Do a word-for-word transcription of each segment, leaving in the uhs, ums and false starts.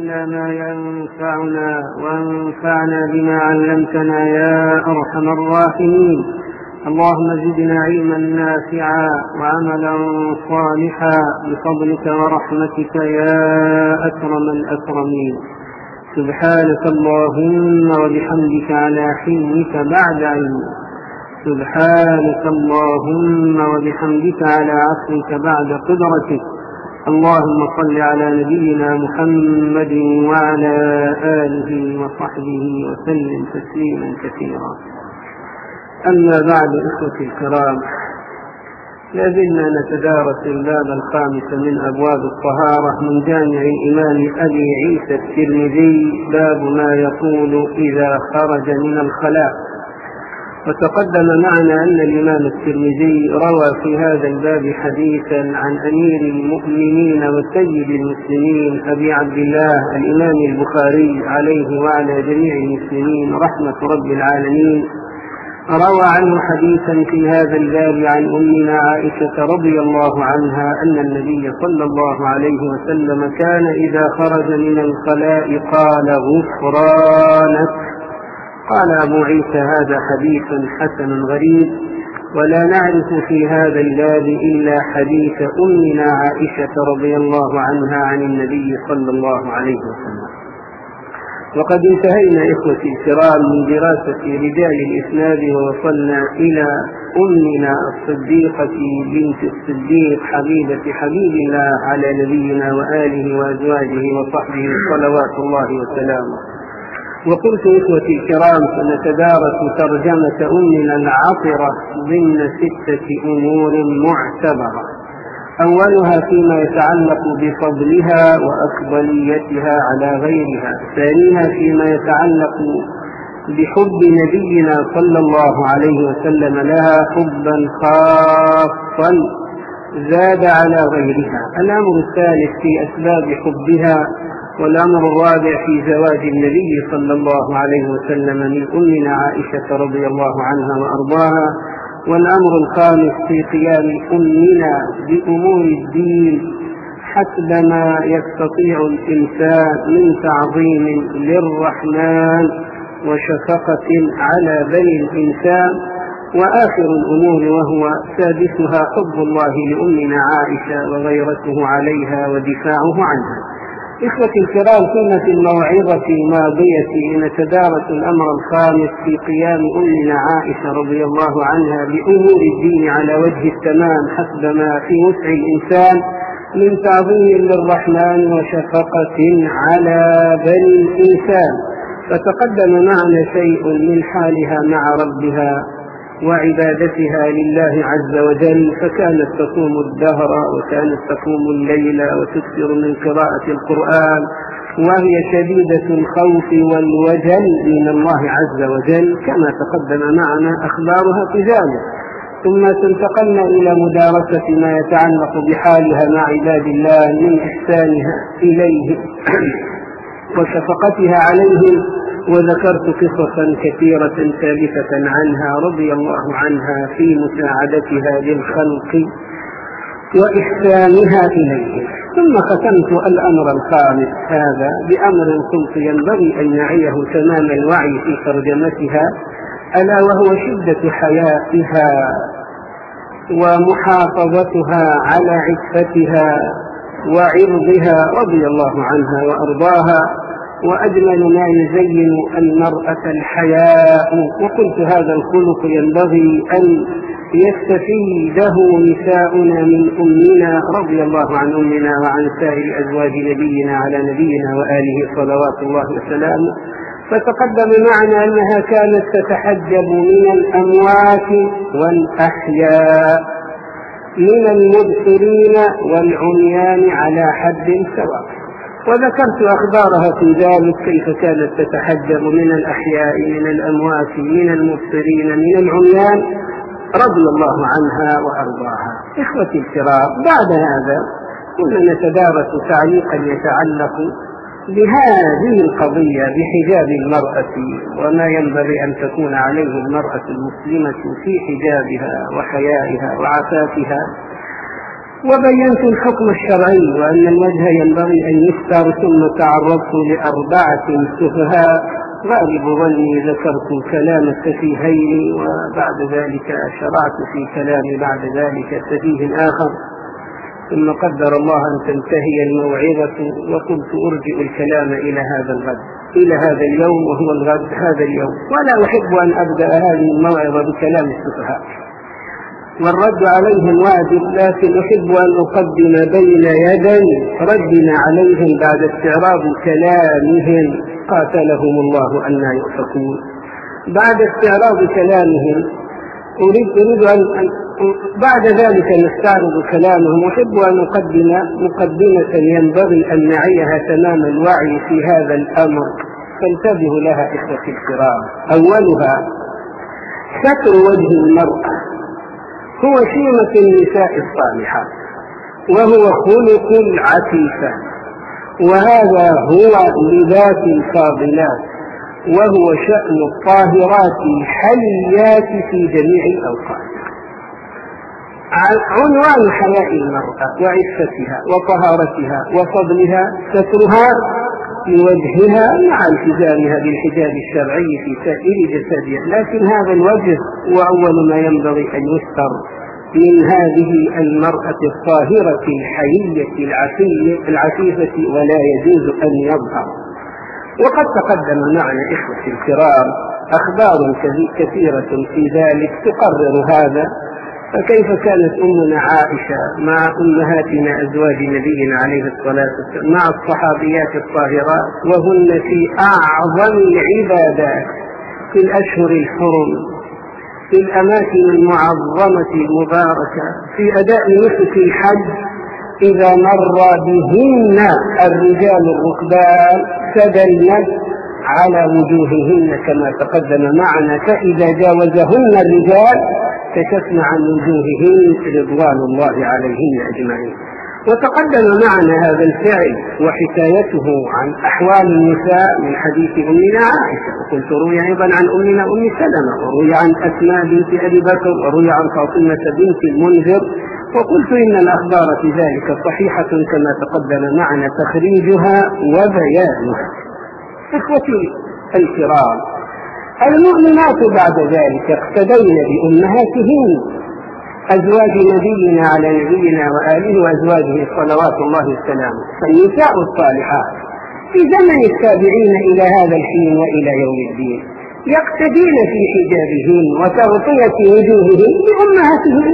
علمنا ما ينفعنا وانفعنا بما علمتنا يا أرحم الراحمين. اللهم زدنا علما نافعا وعملا صالحا بفضلك ورحمتك يا أكرم الأكرمين. سبحانك اللهم وبحمدك على حلمك بعد علمك، سبحانك اللهم وبحمدك على عفوك بعد قدرتك. اللهم صل على نبينا محمد وعلى آله وصحبه وسلم تسليما كثيرا. أما بعد، إخوتي الكرام، لازلنا نتدارس الباب الخامس من أبواب الطهارة من جامع الإمام أبي عيسى الترمذي، باب ما يقول إذا خرج من الخلاء. وتقدم معنا أن الإمام الترمذي روى في هذا الباب حديثا عن أمير المؤمنين وسيد المسلمين أبي عبد الله الإمام البخاري عليه وعلى جميع المسلمين رحمة رب العالمين. روى عنه حديثا في هذا الباب عن أمنا عائشة رضي الله عنها أن النبي صلى الله عليه وسلم كان إذا خرج من الخلاء قال غفرانك. قال أبو عيسى هذا حديث حسن غريب، ولا نعرف في هذا الباب إلا حديث أمنا عائشة رضي الله عنها عن النبي صلى الله عليه وسلم. وقد انتهينا إخوتي الكرام من دراسة رجال الإسناد ووصلنا إلى أمنا الصديقة بنت الصديق حبيبة حبيب الله على نبينا وآله وأزواجه وصحبه صلوات الله وسلامه. وقلت إخوتي الكرام سنتدارس ترجمة أمنا العطرة ضمن ستة أمور معتبرة. أولها فيما يتعلق بفضلها وأفضليتها على غيرها، ثانيها فيما يتعلق بحب نبينا صلى الله عليه وسلم لها حبا خاصا زاد على غيرها، الأمر الثالث في أسباب حبها، والأمر الرابع في زواج النبي صلى الله عليه وسلم من أمنا عائشة رضي الله عنها وأرضاها، والأمر الخامس في قيام أمنا بأمور الدين حسب ما يستطيع الإنسان من تعظيم للرحمن وشفقة على بني الإنسان. وآخر الأمور وهو سادسها حب الله لأمنا عائشة وغيرته عليها ودفاعه عنها. إخوتي الكرام، كنا في الموعظة الماضية نتدارس الأمر الخامس في قيام أمنا عائشة رضي الله عنها بأمور الدين على وجه التمام حسب ما في وسع الإنسان من تعظيم للرحمن وشفقة على بني الإنسان. فتقدم معنا شيء من حالها مع ربها وعبادتها لله عز وجل، فكانت تصوم الدهر وكانت تقوم الليل وتكثر من قراءة القرآن، وهي شديدة الخوف والوجل من الله عز وجل كما تقدم معنا أخبارها في ذلك. ثم انتقلنا إلى مدارسة ما يتعلق بحالها مع عباد الله من إحسانها إليه وشفقتها عليهم، وذكرت قصصا كثيرة ثابتة عنها رضي الله عنها في مساعدتها للخلق وإحسانها إليه. ثم ختمت الأمر الخامس هذا بأمر قلت ينبغي أن نعيه تمام الوعي في ترجمتها، ألا وهو شدة حياتها ومحافظتها على عفتها وعرضها رضي الله عنها وأرضاها. وأجمل ما يزين المرأة الحياء، وقلت هذا الخلق ينبغي أن يستفيده نساؤنا من أمنا رضي الله عن أمنا وعن سائر أزواج نبينا على نبينا وآله صلوات الله وسلامه. فتقدم معنا أنها كانت تتحجب من الأموات والأحياء، من المبصرين والعميان على حد سواء. وذكرت أخبارها في ذلك كيف كانت تتحجب من الأحياء، من الأموات، من المبصرين، من العميان رضي الله عنها وأرضاها. إخوتي الكرام، بعد هذا كنا نتدارس تعليقا يتعلق بهذه القضية بحجاب المرأة وما ينبغي أن تكون عليه المرأة المسلمة في حجابها وحيائها وعفافها. وبينت الحكم الشرعي وأن الوجه ينبغي أن يستر، ثم تعرضت لأربعة سفهاء غالب ظني ذكرت كلام السفيهين، وبعد ذلك شرعت في كلام بعد ذلك سفيه آخر، ثم قدر الله أن تنتهي الموعظة وقلت أرجئ الكلام إلى هذا الغد، إلى هذا اليوم، وهو الغد هذا اليوم، ولا أحب أن أبدأ هذه الموعظة بكلام السفهاء والرد عليهم واجب، لكن أحب أن أقدم بين يدي ردنا عليهم بعد استعراض كلامهم قاتلهم الله أن يؤفكون. بعد استعراض كلامهم أريد, أريد أن بعد ذلك نستعرض كلامهم. أحب أن أقدم مقدمة ينبغي أن نعيها تمام الوعي في هذا الأمر، فانتبهوا لها إخوتي الكرام. أولها ستر وجه المرأة هو شيمة النساء الصالحات، وهو خلق العفيفة، وهذا هو لباس الفاضلات، وهو شأن الطاهرات الحيات في جميع الأوقات. عنوان حياء المرأة وعفتها وطهارتها وفضلها سترها لوجهها مع التزامها بالحجاب الشرعي في سائر جسدها، لكن هذا الوجه هو أول ما ينبغي أن يستر من هذه المرأة الطاهرة الحيية العفيفة، ولا يجوز أن يظهر. وقد تقدم معنا إخوتي الكرام أخبار كثيرة في ذلك تقرر هذا. فكيف كانت أمنا عائشة مع أمهاتنا أزواج نبينا عليه الصلاة والسلام مع الصحابيات الطاهرات، وهن في أعظم العبادات في الأشهر الحرم، في الأماكن المعظمة المباركة، في أداء نسك الحج، إذا مر بهن الرجال الركبان سدلن على وجوههن كما تقدم معنا، فإذا جاوزهن الرجال كشفن عن وجوههن رضوان الله عليهن أجمعين. وتقدم معنا هذا الفعل وحكايته عن أحوال النساء من حديث أمنا عائشة، وقلت روي أيضا عن أمنا أم سلمة، وروي عن أسماء بنت أبي بكر، وروي عن فاطمة بنت المنذر، وقلت إن الأخبار في ذلك صحيحة كما تقدم معنا تخريجها وبيانها. إخوتي الكرام، المؤمنات بعد ذلك اقتدين بأمهاتهن أزواج نبينا على نبينا وآله وأزواجه صلوات الله وسلامه، فالنساء الصالحات في زمن التابعين إلى هذا الحين وإلى يوم الدين يقتدين في حجابهن وتغطية وجوههن بأمهاتهن.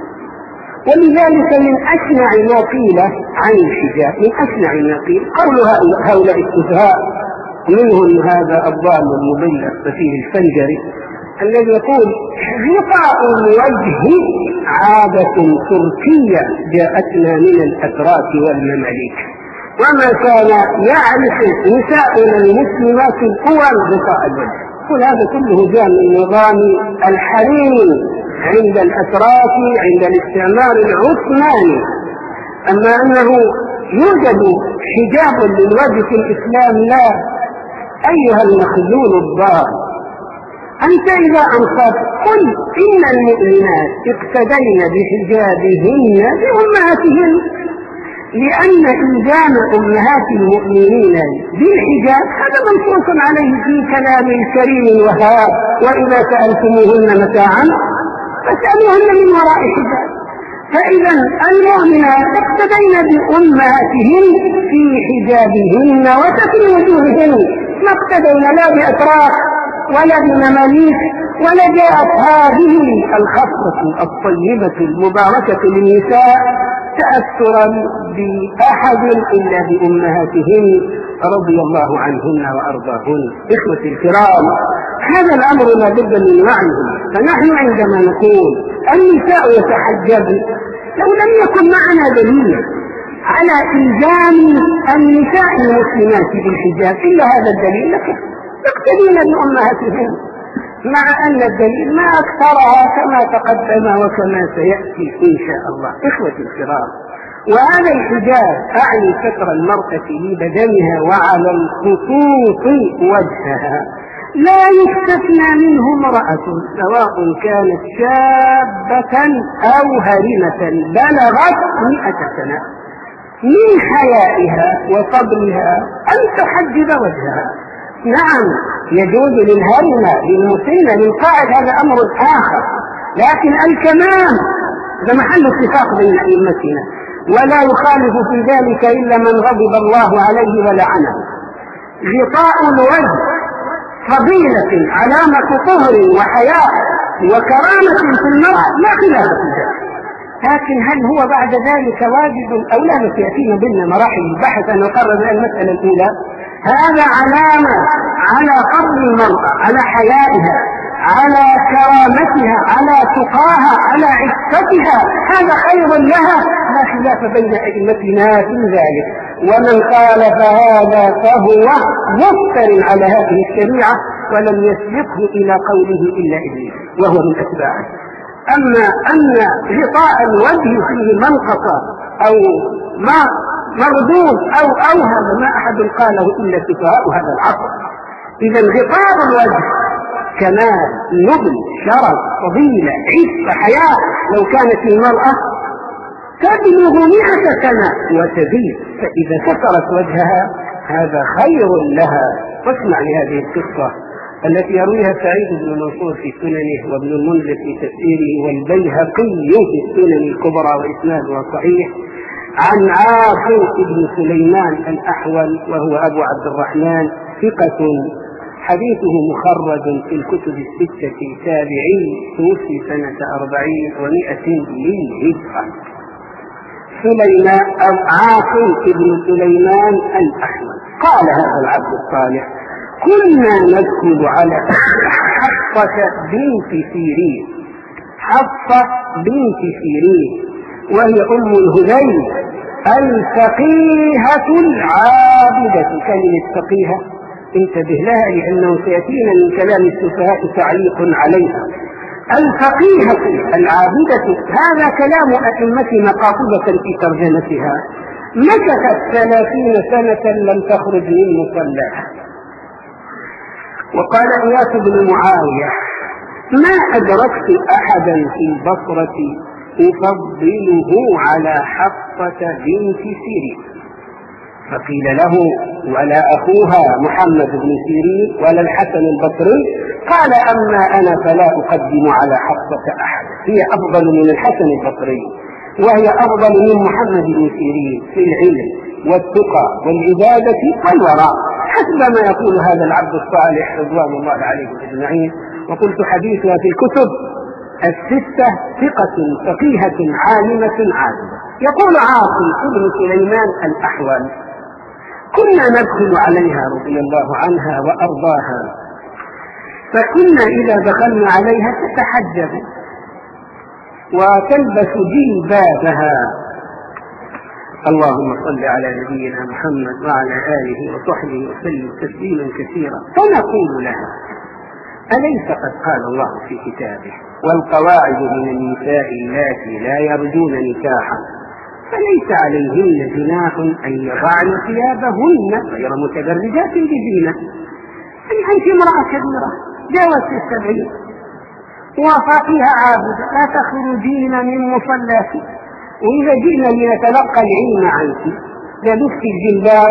ولذلك من أشنع ما قيل عن الحجاب، من أشنع ما قيل قول هؤلاء السفهاء، منهم هذا الضال المضل السفيه الفنجري الذي يقول غطاء الوجه عادة تركية جاءتنا من الأتراك والمماليك، وما كان يعرف نساؤنا المسلمات الأول غطاء الوجه. كل هذا كله جاء من نظام الحريم عند الأتراك عند الاستعمار العثماني. أما أنه يوجد حجاب للوجه في الإسلام لا. أيها المخذول الضال، أنت إذا أنصت قل إن المؤمنات اقتدين بحجابهن بأمهاتهن، لأن إلزام أمهات المؤمنين بالحجاب هذا منصوص عليه في كلام الكريم الوهاب، وإذا سألتموهن متاعا فاسألوهن من وراء حجاب. فإذا المؤمنات اقتدين بأمهاتهن في حجابهن وستر وجوههن، ما اقتدينا لا بأتراك ولا بمماليك، ولا جاءت هذه الخصلة الطيبة المباركة للنساء تأثرا بأحد إلا بأمهاتهن رضي الله عنهن وأرضاهن. إخوتي الكرام، هذا الأمر لا بد من وعيه. فنحن عندما نقول النساء يتحجبن، لو لم يكن معنا دليل على إلزام النساء المسلمات بالحجاب إلا هذا الدليل لكن يقتدين بأمهاتهن، مع أن الدليل ما أكثرها كما تقدم وكما سيأتي إن شاء الله. إخوتي الكرام، وهذا الحجاب أعني ستر المرأة لبدنها وعلى الخصوص وجهها، لا يستثنى منه امرأة سواء كانت شابة أو هرمة بلغت مئة سنة من حيائها وصبرها أن تحجب وجهها. نعم يجوز للهرمة للمسنة للقاعد هذا أمر آخر، لكن الكمام هذا محل اتفاق بين أئمتنا، ولا يخالف في ذلك إلا من غضب الله عليه ولعنه. غطاء الوجه فضيلة علامة طهر وحياء وكرامة في المرأة لا خلاف في ذلك، لكن هل هو بعد ذلك واجب أو لا؟ سيأتينا ضمن مراحل البحث أن نقرر المسألة الأولى. هذا علامة على قدر المرأة، على حيائها، على كرامتها، على تقاها، على عفتها، هذا خير لها لا خلاف بين أئمتنا في ذلك. ومن خالف هذا فهو مفتر على هذه الشريعة ولم يسبقه إلى قوله إلا إبليس وهو من أتباعه. أما أن غطاء الوجه فيه منقصة أو ما مردود أو أوهم ما أحد قاله إلا سفهاء هذا العصر. إذا غطاء الوجه كمال، نبل، شرف، فضيلة، عفة، حياة. لو كانت المرأة تبلغ مئة سنة وتزيد فإذا سترت وجهها هذا خير لها. واسمع لهذه القصة التي يرويها سعيد بن منصور في سننه وابن المنذر في تفسيره والبيهقي في السنن الكبرى وإسناده صحيح، عن عاصم بن سليمان الأحول وهو أبو عبد الرحمن ثقة، حديثه مخرج في الكتب الستة، تابعي، توفي سنة أربعين ومائة للهجرة. سليمان أو عاصم بن سليمان الأحول قال هذا العبد الصالح: كنا ندخل على حفصة بنت سيرين. حفصة بنت سيرين وهي أم الهذيل الفقيهة العابدة. كلمة فقيهة انتبه لها لأنه سيأتينا من كلام السفهاء تعليق عليها. الفقيهة العابدة هذا كلام أئمتنا قاطبة في ترجمتها. مكثت ثلاثين سنة لم تخرج من مصلاها. وقال إياس بن معاوية: ما أدركت أحدا في البصرة أفضله على حفصة بنت سيرين. فقيل له: ولا أخوها محمد بن سيرين ولا الحسن البصري؟ قال: أما أنا فلا أقدم على حفصة أحد، هي أفضل من الحسن البصري وهي أفضل من محمد بن سيرين في العلم والتقى والعبادة والوراء، حسب ما يقول هذا العبد الصالح رضوان الله عليه أجمعين. وقلت حديثها في الكتب الستة ثقة فقيهة عالمة عابدة. يقول عاصم بن سليمان الأحول: كنا ندخل عليها رضي الله عنها وأرضاها، فكنا إذا دخلنا عليها تتحجب وتلبس جلبابها. اللهم صل على نبينا محمد وعلى آله وصحبه وسلم تسليما كثيرا. فنقول لها: أليس قد قال الله في كتابه: والقواعد من النساء اللاتي لا يرجون نكاحا فليس عليهن جناح أن يضعن ثيابهن غير متبرجات بزينة. أي أنت امرأة كبيرة جاوزت السبعين وفاقها عابدة، لا تخرجين من مصلاك، وإذا جئنا لنتلقى العلم عنك لبست الجلباب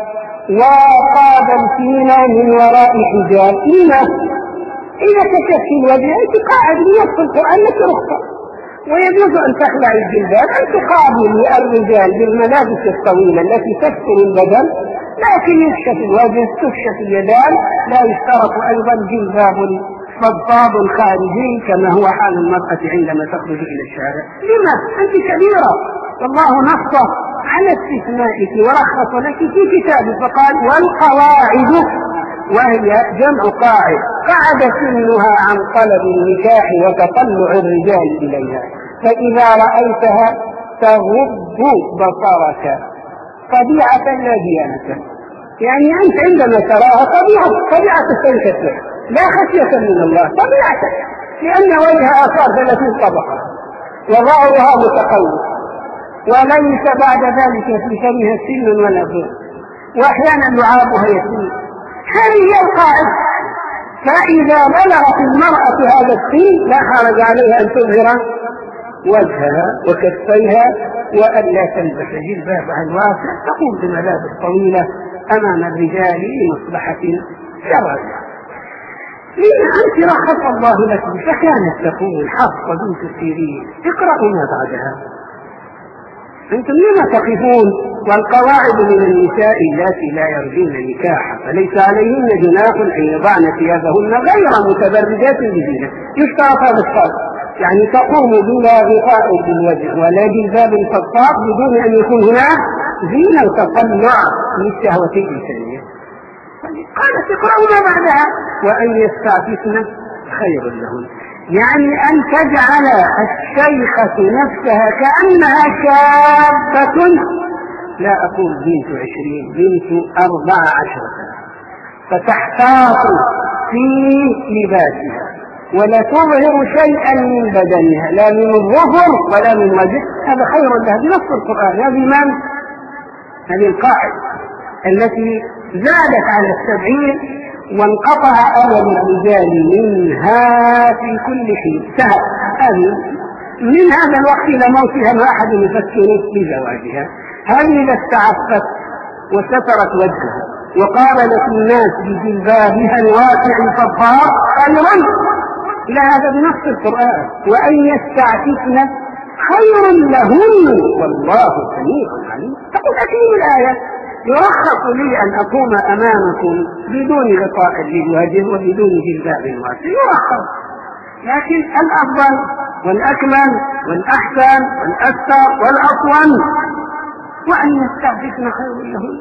وقابلتينا من وراء حجاب. لما؟ إذا كشفت الوجه أنت قاعد بنص القرآن لك رخصة، ويجوز أن تخلع الجلباب أن تقابل الرجال بالملابس الطويلة التي تستر البدن، لكن يكشف الوجه تكشف اليدان. لا يشترط أيضا جلباب فضفاض خارجي كما هو حال المرأة عندما تخرج إلى الشارع. لما؟ أنت كبيرة والله نص على استثنائك ورخص لك في كتابه فقال: والقواعد، وهي جمع قاعد، قعد سنها عن طلب النكاح وتطلع الرجال إليها، فإذا رأيتها تغض بصرك طبيعة لا ديانة. يعني أنت عندما تراها طبيعة طبيعة تنكسر لا خشية من الله، طبيعة، لأن وجهها صار ثلاثين طبقة وظهرها متقوس وليس بعد ذلك في فمها سن ولا ضر، وأحيانا لعابها يسير. هذه هي القاعدة. فإذا بلغت المرأة هذا السن لا حرج عليها أن تظهر وجهها وكفيها وأن لا تلبس جلبابها الواسع، تقوم بملابس طويلة أمام الرجال لمصلحة شرعية. لما أنت رخص الله لكم. فكانت تقول حفصة بنت سيرين اقرأوا ما بعدها. أنتم لما تقفون والقواعد من النساء اللاتي لا يرجون نكاحا فليس عليهن جناح أن يضعن ثيابهن غير متبرجات بزينة. يشترط هذا الشرط، يعني تقوم بلا غطاء بالوجه ولا جلباب فضفاض بدون أن يكون هناك زينة وتطلع للشهوة الإنسانية. قالت اقرأوا ما بعدها وأن يستعففن خير لهن، يعني أن تجعل الشيخة نفسها كأنها شابة، لا أقول بنت عشرين، بنت أربع عشر سنة، فتحتاط في لباسها ولا تظهر شيئا من بدنها لا من الظهر ولا من وجه. هذا خير لها بنص القرآن. هذه من؟ هذه القاعدة التي زادت على السبعين وانقطع أمل الرجال منها في كل حين. سهل هذه من هذا الوقت إلى موتها ما أحد يفكر في زواجها. هذه إذا استعفت وسترت وجهها وقابلت الناس بجلبابها الواسع الفضفاض خيرا. إلى هذا بنص القرآن وأن يستعففن خير لهن والله سميع عليم. تقول أكيد الآية يرخص لي أن أقوم أمامكم بدون غطاء للوجه وبدون جلباب واسع، يرخص، لكن الأفضل والأكمل والأحسن والأكثر والأطول وأن يستعففن خير لهن.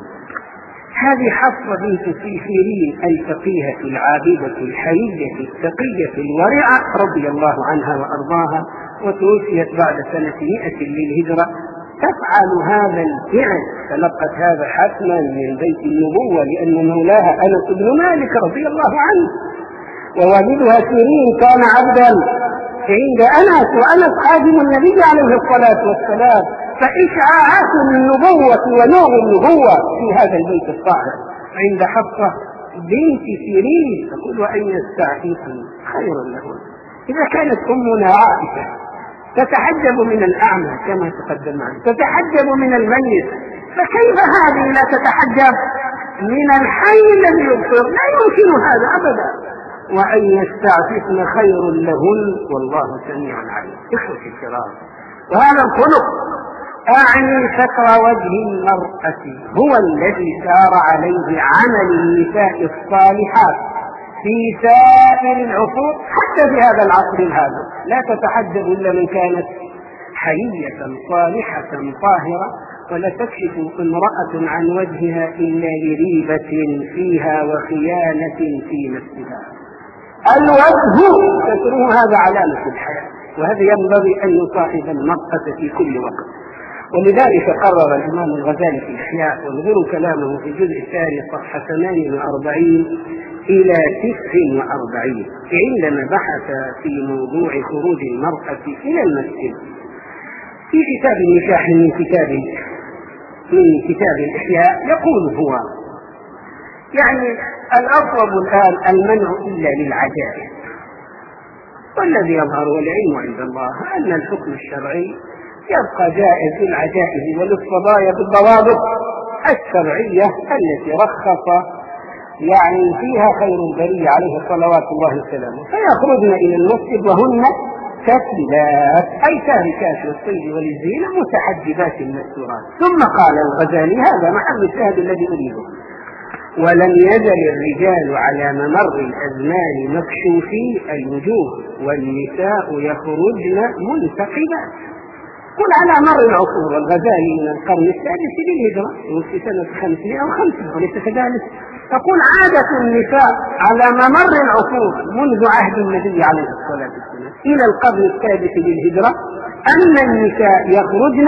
هذه حفصة بنت سيرين الفقيهة العابدة الحيية التقية الورعة رضي الله عنها وأرضاها، وتوفيت بعد سنة مئة للهجرة تفعل هذا الفعل. تلقت هذا حتما من بيت النبوة لأن مولاها أنس بن مالك رضي الله عنه، ووالدها سيرين كان عبدا عند أنس وأنس خادم النبي عليه الصلاة والسلام، فإشعاعات النبوة ونور النبوة في هذا البيت الطاهر عند حفصة بنت سيرين. تقول وأن يستعففن خير لهن. إذا كانت أمنا عائشة تتحجب من الأعمى كما تقدم عنه، تتحجب من الميت، فكيف هذه لا تتحجب من الحي الذي يبصر؟ لا يمكن هذا أبدا. وأن يستعففن خير لهن والله سميع عليم. إخوتي الكرام، وهذا الخلق أعني ستر وجه المرأة هو الذي سار عليه عمل النساء الصالحات في سائر العصور حتى في هذا العصر هذا. لا تتحجب إلا من كانت حيية صالحة طاهرة، ولا تكشف امرأة عن وجهها إلا لريبة فيها وخيانة في نفسها. الوجه ستره هذا علامة الحياة، وهذا ينبغي أن يصاحب المرأة في كل وقت. ولذلك قرر الإمام الغزالي في الإحياء، وانظروا كلامه في الجزء الثاني صفحة ثمانية وأربعين إلى تسع وأربعين عندما بحث في موضوع خروج المرأة إلى المسجد في كتاب النكاح من كتاب من كتاب الإحياء. يقول هو يعني الأطلب الآن المنع إلا للعجائز، والذي يظهر والعلم عند الله أن الحكم الشرعي يبقى جائز للعجائز وللصبايا بالضوابط الشرعية التي رخص يعني فيها خير البرية عليه صلوات الله وسلامه، فيخرجن إلى المسجد وهن كاتبات أي تاركات للصيد وللزينة متحجبات مستورات. ثم قال الغزالي هذا محل الشاهد الذي أريده: ولم يزل الرجال على ممر الأزمان مكشوفي الوجوه والنساء يخرجن منتقبات. قل على مر العصور. والغزالي من القرن السادس للهجرة وفي سنة خمسمائة وخمسة وليس كذلك. تقول عادة النساء على ممر العصور منذ عهد النبي عليه الصلاة والسلام إلى القرن السادس للهجرة أن النساء يخرجن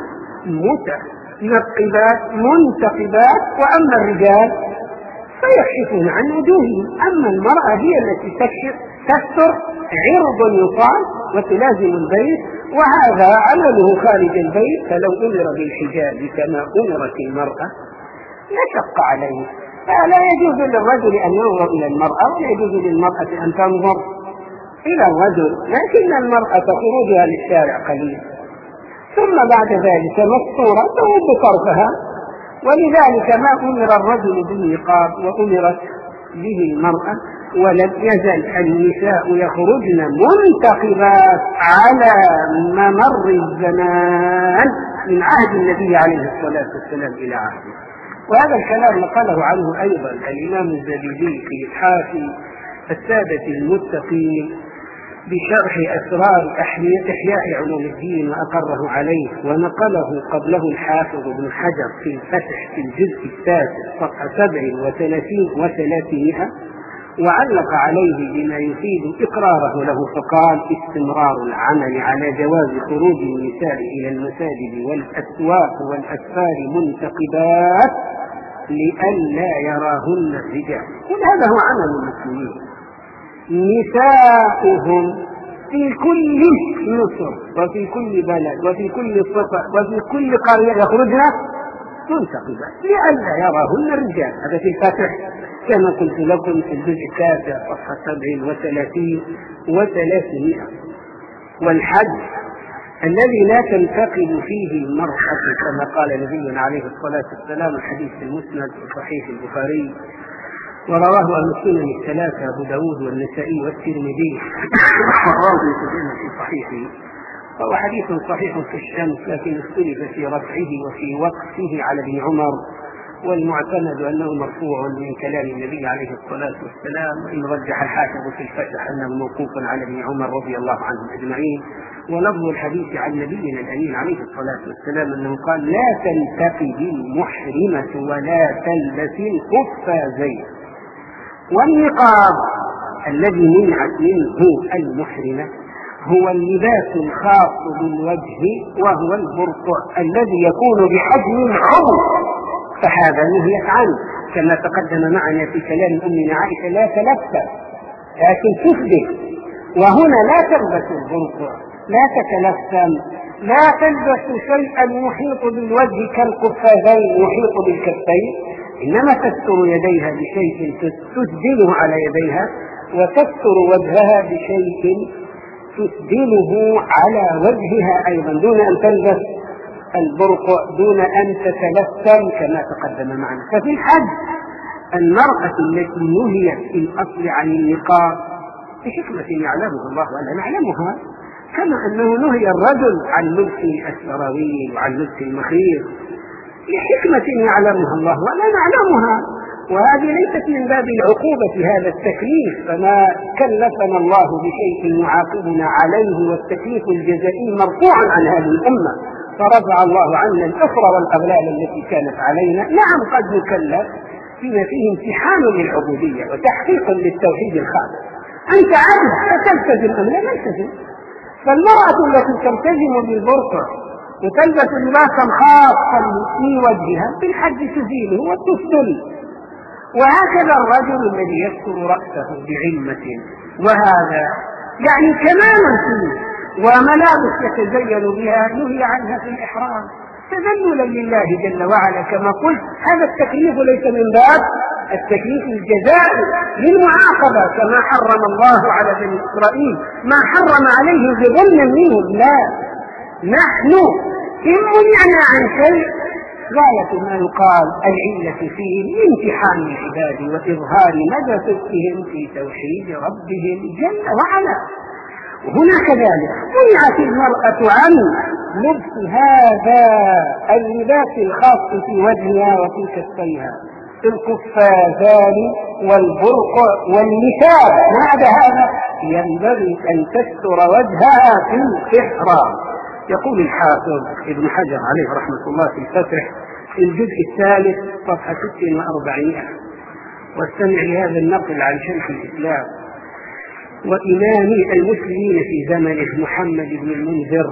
متنقبات منتقبات، وأما الرجال فيكشفون عن وجوههم. أما المرأة هي التي تكشف تستر عرض يطال وتلازم البيت، وهذا عمله خارج البيت. فلو أمر بالحجاب كما أمرت المرأة لشق عليه، فلا يجوز للرجل أن ينظر إلى المرأة ولا يجوز للمرأة أن تنظر إلى الرجل، لكن المرأة خروجها للشارع قليل، ثم بعد ذلك مستورة تغض طرفها. ولذلك ما أمر الرجل بالنقاب وأمرت به المرأة، ولم يزل النساء يخرجن منتقبات على ممر الزمان من عهد النبي عليه الصلاة والسلام إلى عهده. وهذا الكلام نقله عنه أيضا الإمام الزبيدي في إتحاف السادة المتقين بشرح أسرار إحياء علوم الدين وأقره عليه، ونقله قبله الحافظ ابن حجر في الفتح في الجزء التاسع صفحة سبع وثلاثين وثلاثمائة، وعلق عليه بما يفيد إقراره له فقال: استمرار العمل على جواز خروج النساء إلى المساجد والأسواق والأسفار منتقبات لئلا يراهن الرجال. هذا هو عمل المسلمين، نساؤهم في كل مصر وفي كل بلد وفي كل صفة وفي كل قرية يخرجن منتقبات لئلا يراهن الرجال. هذا في الفتح كما قلت لكم في الجزء التاسع صفحة سبع وثلاثين وثلاثمائة. والحج الذي لا تنتقب فيه المرأة كما قال نبينا عليه الصلاة والسلام، الحديث في المسند وصحيح البخاري، ورواه أهل السنن الثلاثة أبو داود والنسائي والترمذي والراوي في صحيحه، وهو حديث صحيح في الشمس، لكن اختلف في رفعه وفي وقفه على ابن عمر، والمعتمد أنه مرفوع من كلام النبي عليه الصلاة والسلام، وإن رجح الحافظ في الفتح أنه موقوف على ابن عمر رضي الله عنهم أجمعين. ولفظ الحديث عن نبينا الأمين عليه الصلاة والسلام أنه قال: لا تنتقب المحرمة ولا تلبس القفازين. والنقاب الذي منعت منه المحرمة هو اللباس الخاص بالوجه، وهو البرقع الذي يكون بحجم عظيم، فهذا نهيت عنه كما تقدم معنا في كلام أمنا عائشة: لا تلبس لكن تشبه. وهنا لا تلبس البرقع، لا تتلثم، لا تلبس شيئا يحيط بالوجه كالقفازين يحيط بالكفين، إنما تستر يديها بشيء تسدله على يديها، وتستر وجهها بشيء تسدله على وجهها أيضا، دون أن تلبس البرقع، دون أن تتلثم كما تقدم معنا. ففي الحج المرأة التي نهيت في الأصل عن النقاب بحكمة يعلمها الله ولا نعلمها، كما أنه نهي الرجل عن لبس السراويل وعن لبس المخيط لحكمة يعلمها الله ولا نعلمها، وهذه ليست من باب العقوبة في هذا التكليف، فما كلفنا الله بشيء يعاقبنا عليه، والتكليف الجزائي مرفوع عن هذه الأمة، فرفع الله عنا الأخرى والأغلال التي كانت علينا. نعم قد نكلف فيما فيه امتحان للعبودية وتحقيق للتوحيد الخالص، أنت عبد فتلتزم أم لا تلتزم. فالمرأة التي تلتزم بالبرقع وتلبس لباسا خاصا في وجهها في الحج تزيله وتستل. وهكذا الرجل الذي يستر رأسه بعلمة، وهذا يعني كمالا فيه، وملابس يتزين بها نهي عنها في الإحرام تذللا لله جل وعلا. كما قلت هذا التكليف ليس من باب التكليف الجزائي للمعاقبة كما حرم الله على بني إسرائيل ما حرم عليه بظلم منهم، لا، نحن إن منعنا عن شيء غاية ما يقال العلة فيه لامتحان العباد وإظهار مدى صدقهم في توحيد ربهم جل وعلا. وهنا كذلك منعت المرأة عن لبس هذا اللباس الخاص في وجهها وفي كفيها، القفازان والبرقع والنساء بعد هذا ينبغي أن تستر وجهها في الإحرام. يقول الحافظ ابن حجر عليه رحمة الله في الفتح في الجزء الثالث صفحة ست وأربعين، واستمع لهذا النقل عن شيخ الإسلام وإمام المسلمين في زمنه محمد بن المنذر،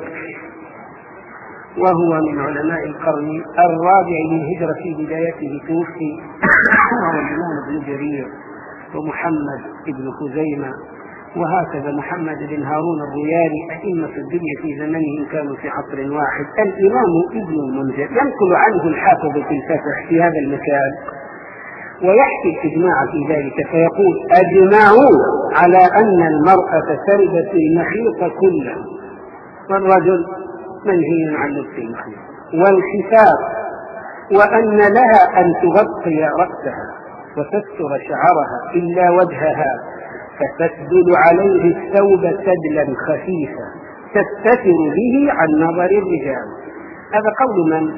وهو من علماء القرن الرابع للهجرة في بدايته توفي، وهو الإمام بن جرير ومحمد بن خزيمة، وهكذا محمد بن هارون الروياني، أئمة الدنيا في زمنهم كانوا في عصر واحد. الإمام ابن المنذر ينقل عنه الحافظ في الفتح في هذا المكان ويحكي الإجماع في ذلك فيقول أجمعوا على أن المرأة تلبس المخيط كله، والرجل منهي عن لبس المخيط، والخفاف، وأن لها أن تغطي رأسها وتستر شعرها إلا وجهها، فتسدل عليه الثوب سدلا خفيفا تستتر به عن نظر الرجال. هذا قول من؟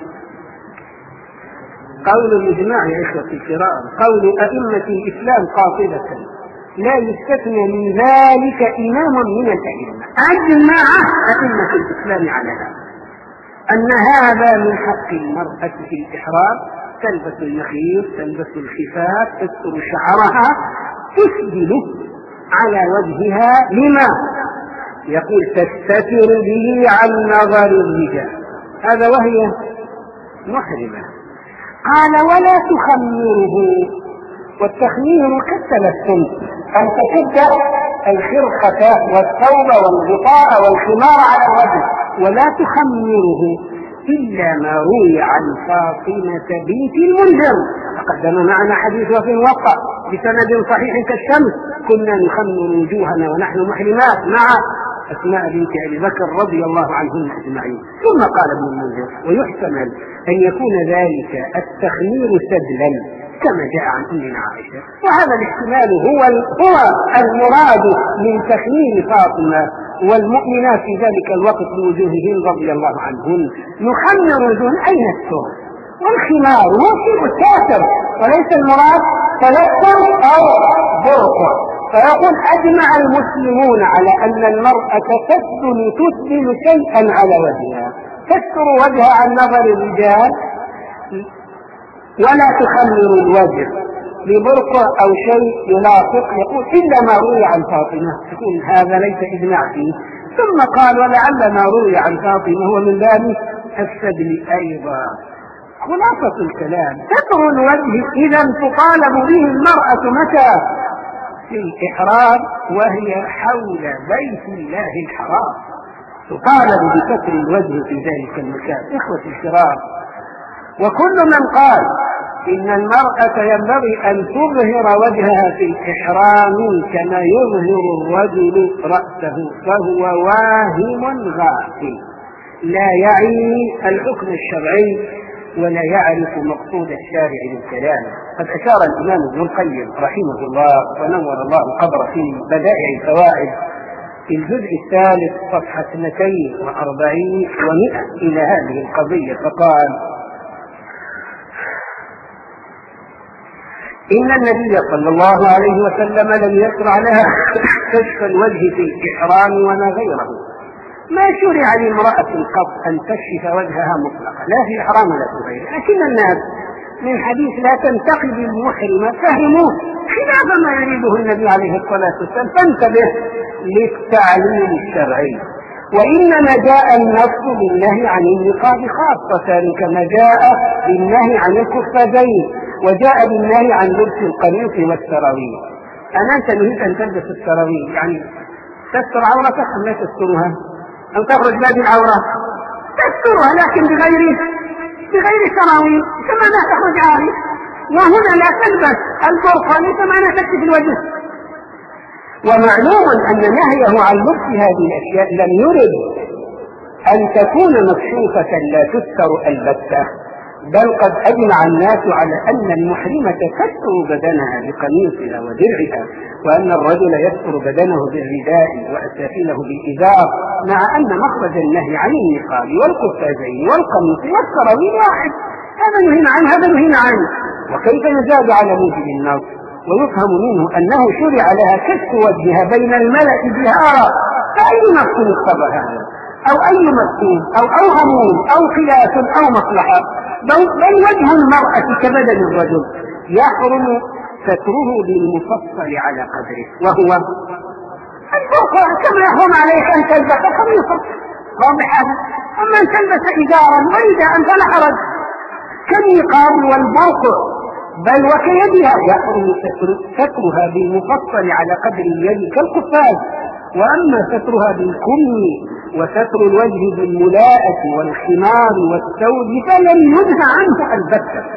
قول الإجماع يا إخوتي الكرام، قول أئمة الإسلام قاطبة، لا يستثنى من ذلك إمام من الأئمة. أجمع أئمة الإسلام على هذا، أن هذا من حق المرأة في الإحرام، تلبس المخيط، تلبس الخفاف، تستر شعرها، تسدل على وجهها، لما يقول تستتر به عن نظر الرجال، هذا وهي محرمة. قال ولا تخمره، والتخمير كالتلثم، أن تشد الخرقة والثوب والغطاء والخمار على الوجه، ولا تخمره إلا ما روي عن فاطمة بنت المنذر، تقدم معنا حديث وفي الوقع بسند صحيح كالشمس، كنا نخمر وجوهنا ونحن محرمات مع أسماء بنت أبي بكر رضي الله عنهن أجمعين. ثم قال ابن المنذر ويحتمل أن يكون ذلك التخمير سدلا كما جاء عن أمنا عائشة، وهذا الاحتمال هو هو المراد من تخمير فاطمة والمؤمنات في ذلك الوقت بوجوههن رضي الله عنهن. نخمر وجوهن أين السر والخمار هو شيء ساتر، وليس المراد تلثم أو برقع. فيقول أجمع المسلمون على أن المرأة تسدل تسدل شيئا على وجهها، تستر وجهها عن نظر الرجال، ولا تخمر الوجه ببرقع أو شيء يلاصق، يقول إلا ما روي عن فاطمة، يقول هذا ليس إجماع فيه. ثم قال ولعل ما روي عن فاطمة هو من باب السدل أيضا. خلاصة الكلام ستر الوجه إذا تطالب به المرأة متى؟ في الإحرام، وهي حول بيت الله الحرام، تطالب بستر الوجه في ذلك المكان. إخوتي الكرام، وكل من قال إن المرأة ينبغي أن تظهر وجهها في الإحرام كما يظهر الرجل رأسه فهو واهم غافل، لا يعي الحكم الشرعي ولا يعرف مقصود الشارع للكلام. قد أشار الإمام ابن القيم رحمه الله ونور الله قبره في بدائع الفوائد في الجزء الثالث صفحة اثنتين وأربعين ومئة إلى هذه القضية، فقال إن النبي صلى الله عليه وسلم لم يشرع لها كشف الوجه في الإحرام ولا غيره، ما شرع لامرأة قط أن تكشف وجهها مطلقا لا في إحرام ولا في غيره، لكن الناس من حديث لا تنتقد المحرمة فهموه خلاف ما يريده النبي عليه الصلاة والسلام، فانتبه للتعليم الشرعي. وإنما جاء النص بالنهي عن النقاب خاصة كما جاء بالنهي عن القفازين، وجاء بالنهي عن لبس القميص والسراويل. أنا أنت نريد أن تلبس السراويل يعني تستر عورتك أم لا تسترها؟ أو تخرج باب العورة تسترها لكن بغير بغير سراويل، كما لا تخرج عاري. وهنا لا تلبس البرقع ليس معنى تكشف الوجه. ومعلوم أن نهيه عن لبس هذه الأشياء لم يرد أن تكون مكشوفة لا تستر البتة، بل قد أجمع الناس على أن المحرمة تستر بدنها بقميصها ودرعها، وأن الرجل يستر بدنه بالرداء وأسافله بالإزار، مع أن مخرج النهي عن النقاب والقفازين والقميص والسراويل واحد، هذا نهينا عنه هذا نهينا عنه. وكيف يزاد على موجب النص ويفهم منه أنه شرع لها كشف وجهها بين الملأ جهارا، فأي نص اقتضى هذا؟ أو أي مكتوب أو أو غموم أو خلاف أو مصلحة؟ بل وجه المرأة كبدن الرجل يحرم ستره بالمفصل على قدره، وهو البرقع كما يحرم عليك أن تلبس قميصا واضح هذا، أما أن تلبس إزارا ورداء فلا حرج كالنقاب والبرقع، بل وكيدها يحرم سترها بالمفصل على قدر اليد كالقفاز. وأما سترها بالكم وستر الوجه بالملاءة والخمار والثوب فلم ينهى عنه البتة،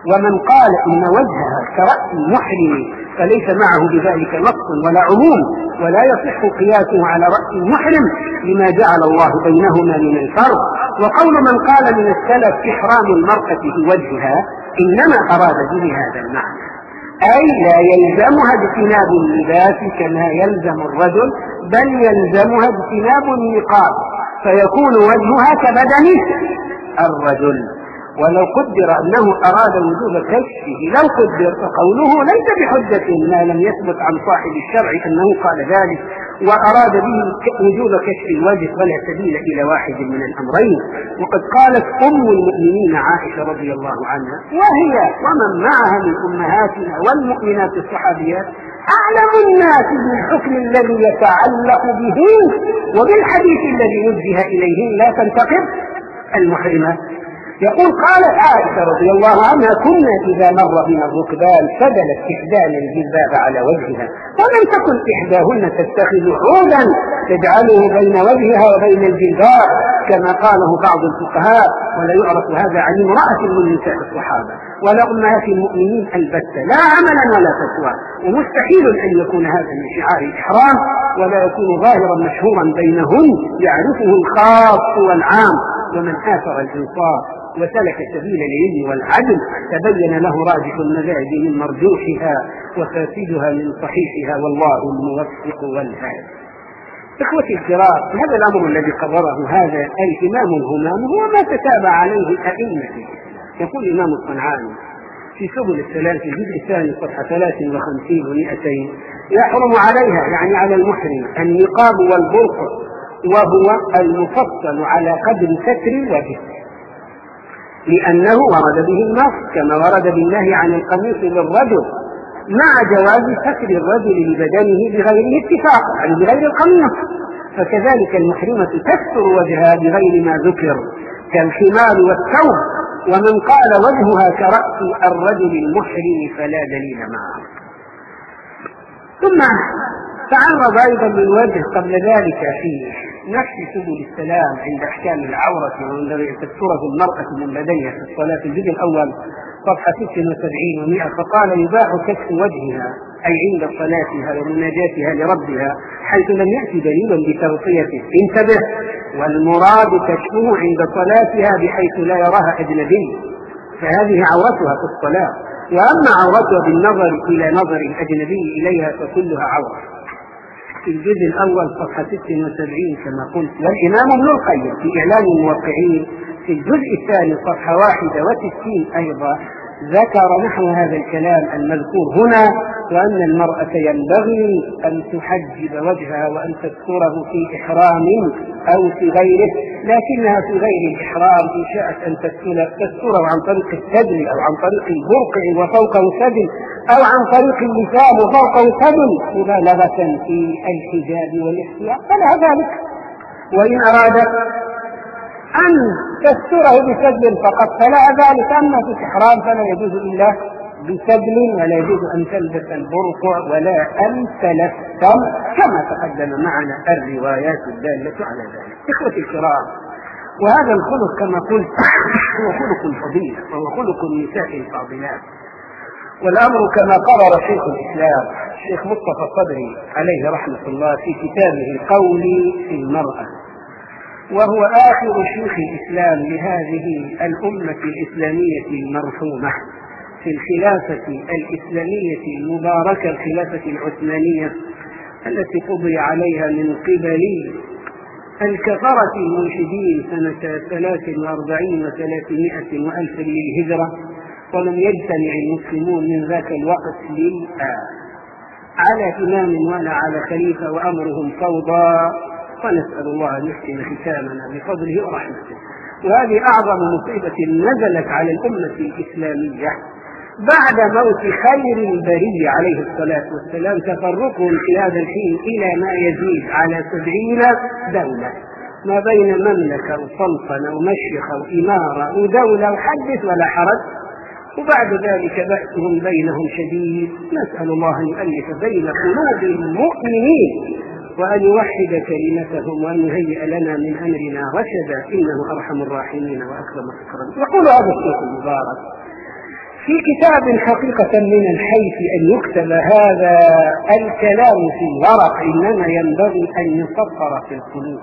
ومن قال إن وجهها كرأس المحرم فليس معه بذلك نص ولا عموم، ولا يصح قياسه على رأس المحرم لما جعل الله بينهما من الفرق. وقول من قال من السلف إحرام المرأة بوجهها إنما أراد به هذا المعنى، أي لا يلزمها اجتناب اللباس كما يلزم الرجل، بل يلزمها اجتناب النقاب، فيكون وجهها كبدن الرجل. ولو قدر أنه أراد وجوب كشفه لو قدر فقوله ليس بحجة ما لم يثبت عن صاحب الشرع أنه قال ذلك وأراد به وجوب كشف الوجه، ولا سبيل إلى واحد من الأمرين. وقد قالت أم المؤمنين عائشة رضي الله عنها وهي ومن معها من أمهاتنا والمؤمنات الصحابيات أعلم الناس بالحكم الذي يتعلق بهم وبالحديث الذي وجه إليهم لا تنتقد المحرمات. يقول قالت عائشة رضي الله عنها كنا إذا مر بنا الركبان سدلت إحدانا الجلباب على وجهها ولم تكن إحداهن تتخذ عودا تجعله بين وجهها وبين الجلباب كما قاله بعض الفقهاء، ولا يعرف هذا عن امرأة من نساء الصحابة ولا أمهات المؤمنين البتة لا عملا ولا فتوى. ومستحيل أن يكون هذا من شعار الإحرام ولا يكون ظاهرا مشهورا بينهن يعرفه الخاص والعام. ومن آثر الإنصاف وسلك سبيل العلم والعدل تبين له راجح المذاهب من مرجوحها وفاسدها من صحيحها، والله الموفق والهادي. إخوتي الكرام، هذا الأمر الذي قرره هذا الإمام الهمام هو ما تتابع عليه أئمة. يقول الإمام الصنعاني في سبل السلام في الجزء الثاني صفحة ثلاث وخمسين ومئتين يحرم عليها يعني على المحرم النقاب والبرق، وهو المفصل على قدر ستر الوجه، لأنه ورد به النص كما ورد بالنهي عن القميص للرجل مع جواز ستر الرجل لبدنه بغير اتفاق يعني بغير القميص، فكذلك المحرمة تستر وجهها بغير ما ذكر كالخمار والثوب. ومن قال وجهها كرأس الرجل المحرم فلا دليل معه. ثم تعرض أيضا للوجه قبل ذلك في نفس سبل السلام عند أحكام العورة وعند تستره المرأة من لديها في الصلاة في الجزء الأول صفحة ست وسبعين ومئة فقال يباح كشف وجهها أي عند صلاتها ومناجاتها لربها حيث لم يأتي دليل بتغطيته. انتبه، والمراد كشفه عند صلاتها بحيث لا يراها أجنبي فهذه عورتها في الصلاة، وأما عورتها بالنظر إلى نظر الأجنبي إليها فكلها عورة. في الجزء الأول صفحة ست وسبعين كما قلت. والإمام ابن القيم في إعلام الموقعين في الجزء الثاني صفحة واحدة وتسعين أيضا ذكر نحو هذا الكلام المذكور هنا، وأن المرأة ينبغي أن تحجب وجهها وأن تستره في إحرام أو في غيره، لكنها في غير الإحرام إن شاءت أن تستره عن طريق السدل أو عن طريق البرقع وفوقه سدل أو عن طريق اللسان وفوقه سدل مبالغة في الحجاب والاحتياط فلها ذلك. وإن أرادت أن تستره بسدل فقط فلا ذلك، أما في الإحرام فلا يجوز إلا بسدل ولا يجوز أن تلبس البرقع ولا أن تلثم كما تقدم معنا الروايات الدالة على ذلك. إخوتي الكرام، وهذا الخلق كما قلت هو خلق الفضيلة وهو خلق النساء الفاضلات، والأمر كما قرر شيخ الإسلام الشيخ مصطفى الصدري عليه رحمة الله في كتابه القول في المرأة، وهو آخر شيوخ الإسلام لهذه الأمة الإسلامية المرحومة في الخلافة الإسلامية المباركة الخلافة العثمانية التي قضي عليها من قبل الكفرة المنشدين سنة ثلاث وأربعين وثلاثمائة وألف للهجرة، ولم يجتمع المسلمون من ذاك الوقت للآن على إمام ولا على خليفة وأمرهم فوضى، ونسأل الله أن يحسن ختامنا بفضله ورحمته. وهذه أعظم مصيبة نزلت على الأمة الإسلامية بعد موت خير البرية عليه الصلاة والسلام، تفرقهم في هذا الحين إلى ما يزيد على سبعين دولة، ما بين مملكة وسلطنة ومشيخة وإمارة ودولة وحدث ولا حرج، وبعد ذلك بأسهم بينهم شديد. نسأل الله أن يؤلف بين قلوب المؤمنين وأن يوحد كلمتهم وأن يهيئ لنا من أمرنا رشدا إنه أرحم الراحمين وأكرم الأكرمين. يقول هذا الشيخ المبارك في كتاب حقيقة من الحيث أن يكتب هذا الكلام في الورق، إنما ينبغي أن يسطر في القلوب.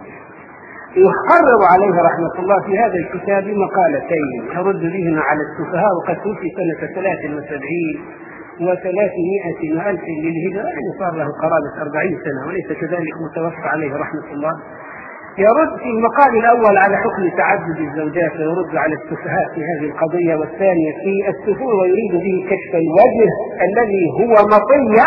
يقرر عليه رحمة الله في هذا الكتاب مقالتين يرد بهما على السفهاء، وقد توفي سنة ثلاث وسبعين وثلاثمائة وألف للهجرة، يعني صار له قرابة أربعين سنة وليس كذلك متوفى عليه رحمة الله. يرد في المقال الأول على حكم تعدد الزوجات ويرد على السفهاء في هذه القضية، والثانية في السفور ويريد به كشف الوجه الذي هو مطية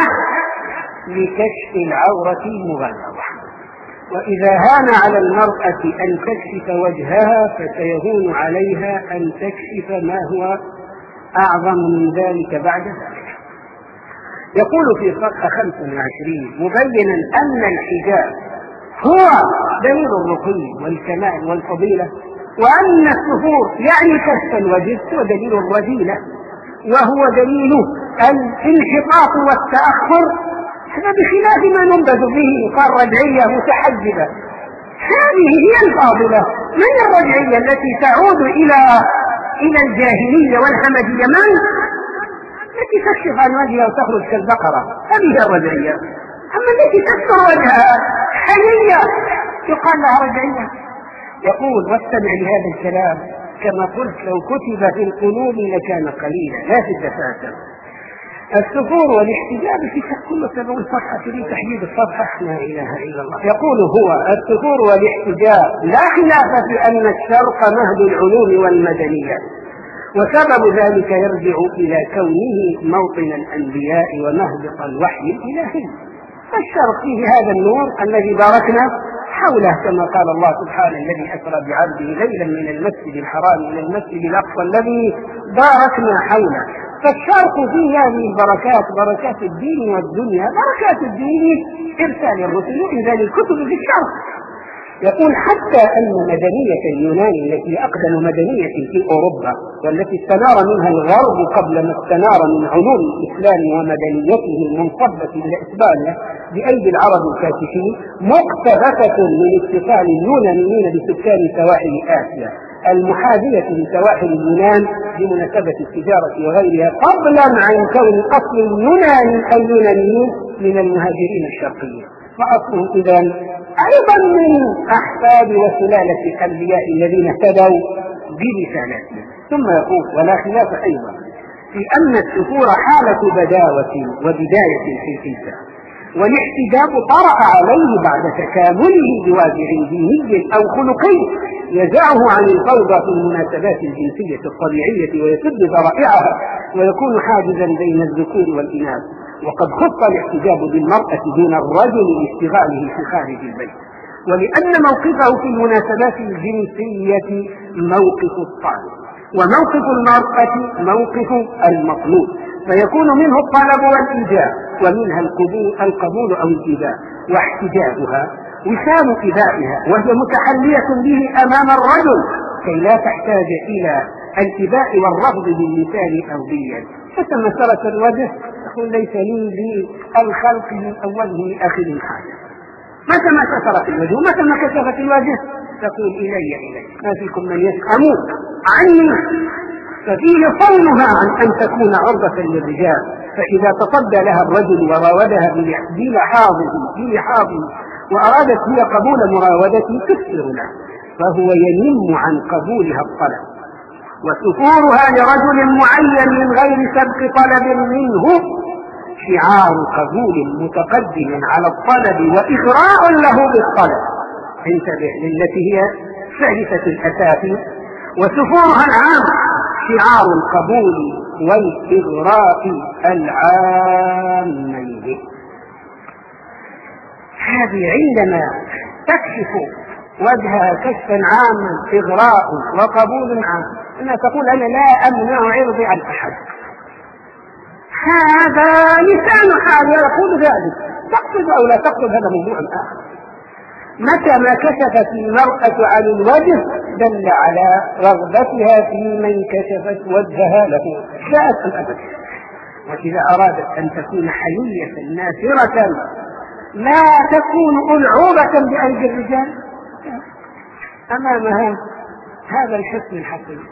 لكشف العورة المغلظة. وإذا هان على المرأة أن تكشف وجهها فسيهون عليها أن تكشف ما هو أعظم من ذلك بعد ذلك. يقول في صفحة خمسة وعشرين مبينا أن الحجاب هو دليل الرقي والكمال والفضيلة، وأن السفور يعني كشف الوجه هو دليل الرذيلة، وهو دليل الانحطاط والتأخر، هذا بخلاف ما ننبذ به قال رجعية متحجبة. هذه هي الفاضلة، من الرجعية التي تعود إلى إلى الجاهلية والهمجية؟ من التي تكشف عن وجهها وتخرج كالبقرة، هذه هي الرجعية. أما التي تستر وجهها حيية يقال لها رجعية. يقول واستمع لهذا الكلام كما قلت لو كتب في القلوب لكان قليلا لا في الدفاتر. السفور والاحتجاب في كل سبع الصفحة في تحديد الصفحة لا إله إلا الله. يقول هو السفور والاحتجاب لا خلاف في أن الشرق مهد العلوم والمدنية، وسبب ذلك يرجع إلى كونه موطن الأنبياء ومهبط الوحي الإلهي. الشرق فيه هذا النور الذي باركنا حوله، كما قال الله سبحانه الذي أسرى بعبده ليلا من المسجد الحرام إلى المسجد الأقصى الذي باركنا حوله. فالشرق فيه هذه البركات، بركات الدين والدنيا. بركات الدين إرسال الرسل وإنزال الكتب في الشرق. يقول حتى أن مدنية اليونان التي أقدم مدنية في أوروبا والتي استنار منها الغرب قبل ما استنار من علوم الإسلام ومدنيته المنصبة إلى إسبانيا بأيدي العرب الفاتحين، مقتبسة من اتصال اليونانيين بسكان سواحل آسيا المحاذية لسواحل اليونان بمناسبة التجارة وغيرها، فضلا عن كون أصل اليوناني اليونانيين من المهاجرين الشرقيين، فأصلهم إذن أيضا من أحفاد وسلالة الأنبياء الذين اهتدوا برسالاتهم. ثم يقول ولا خلاف أيضا في أن السفور حالة بداوة وبداية في الإنسان، والاحتجاب طرأ عليه بعد تكامله بوازع ديني أو خلقي يزعه عن الفوضى في المناسبات الجنسية الطبيعية ويسد ذرائعها ويكون حاجزا بين الذكور والإناث. وقد خص الاحتجاب بالمرأة دون الرجل لاشتغاله في خارج البيت، ولأن موقفه في المناسبات الجنسية موقف الطالب، وموقف المرأة موقف المطلوب، فيكون منه الطلب والإيجاب ومنها القبول أو الإباء. واحتجابها وسام إبائها وهي متحلية به أمام الرجل كي لا تحتاج إلى الإباء والرفض باللسان أو باليد. حتى مسألة الوجه تقول ليس لي بالخلق من أوله لآخر حاجة. متى ما كسرت الوجه ومتى ما كشفت الوجه تقول إلي إلي ما فيكم من يسأم عني. ففيه صونها عن أن تكون عرضة للرجال، فإذا تصدى لها الرجل وراودها بلحاظه بلحاظه وأرادت هي قبول مراودته تكثر له، فهو ينم عن قبولها الطلب. وسفورها لرجل معين من غير سبق طلب منه شعار قبول متقدم على الطلب وإغراء له بالطلب. انتبه للتي هي ثالثة الأساس. وسفورها العام شعار القبول والإغراء العامين. هذه عندما تكشف وجهها كشفا عاما إغراء وقبول عام، أنها تقول أنا لا أمنع عرضي عن أحد، هذا لسان حال يقول ذلك. تقصد أو لا تقصد هذا موضوع آخر. متى ما كشفت المرأة عن الوجه دل على رغبتها في من كشفت وجهها له شاءت أم أبت. وإذا أرادت أن تكون حيية نافرة لا تكون ألعوبة بأيدي الرجال أمامها هذا الحسن الحسن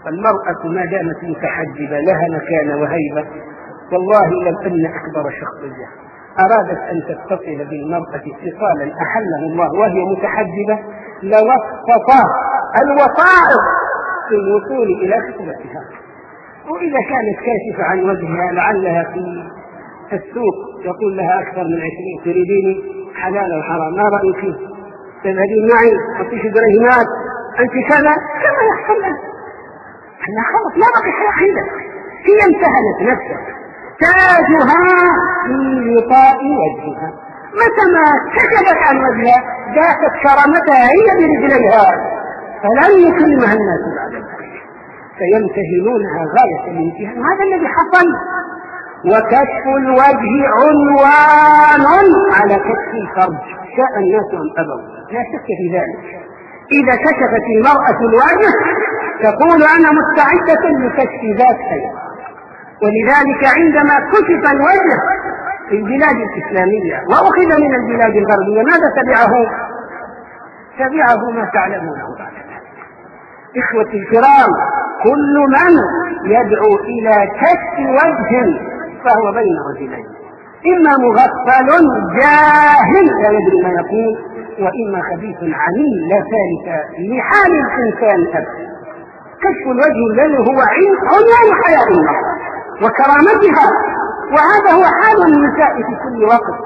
المرأة ما دامت متحجبة لها مكانة وهيبة. والله لو أن أكبر شخصية أرادت أن تتصل بالمرأة اتصالا أحله الله وهي متحجبة لوسط الوسائط في الوصول إلى خطبتها. وإذا كانت كاشفة عن وجهها لعلها في السوق يقول لها أكثر من عشرين تريديني حلال وحرام ما رأيك فيه؟ تذهبين معي أعطيش درهمات أنت كذا كما يحصل لها. أنها خلص لا بقي حيلة، هي امتهنت نفسها تاجها في غطاء وجهها. متى ما كشفت عن وجهها ذاكت كرامتها هي برجليها فلن يكلمها الناس بعد ذلك، فيمتهنونها غاية الامتهان. هذا الذي حصل. وكشف الوجه عنوان على كشف الفرج شاء الناس أم أبوا، لا شك في ذلك. إذا كشفت المرأة الوجه تقول أنا مستعدة لكشف ذاتها. ولذلك عندما كشف الوجه في البلاد الإسلامية وأخذ من البلاد الغربية ماذا تبعه؟ تبعه ما تعلمونه بعد ذلك. إخوتي الكرام، كل من يدعو إلى كشف وجه فهو بين رجلين، إما مغفل جاهل لا يدري ما يقول، وإما خبيث عميل لا ثالث لحال الإنسان أبدا. كشف الوجه الذي هو عنوان حياة المرأة وكرامتها، وهذا هو حال النساء في كل وقت.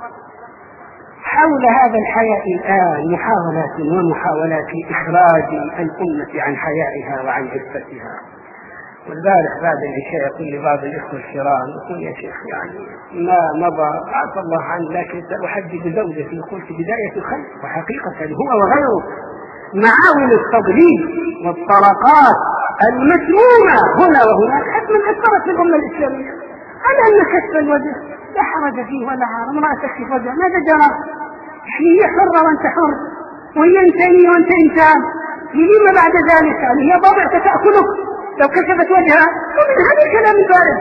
حول هذا الحياء الآن محاولات ومحاولات إخراج الأمة عن حيائها وعن عفتها. والبارح بعد العشاء يقول لبعض الإخوة الكرام يقول يا شيخ يعني ما مضى عفى الله عنه لكن سأحدد زوجتي. قلت بداية الخلق، وحقيقة هو وغيره معاول التضليل والطرقات المسمومة هنا وهناك حتما أثرت في الأمة الإسلامية على أن كشف الوجه لا حرج فيه ولا حرج. امرأة تكشف وجهها ماذا جرى؟ هي حرة وأنت حر، وهي إنسانية وأنت إنسان، لما بعد ذلك يعني هي ضبع تأكلك لو كشفت وجهها؟ ومن هذا الكلام البارد.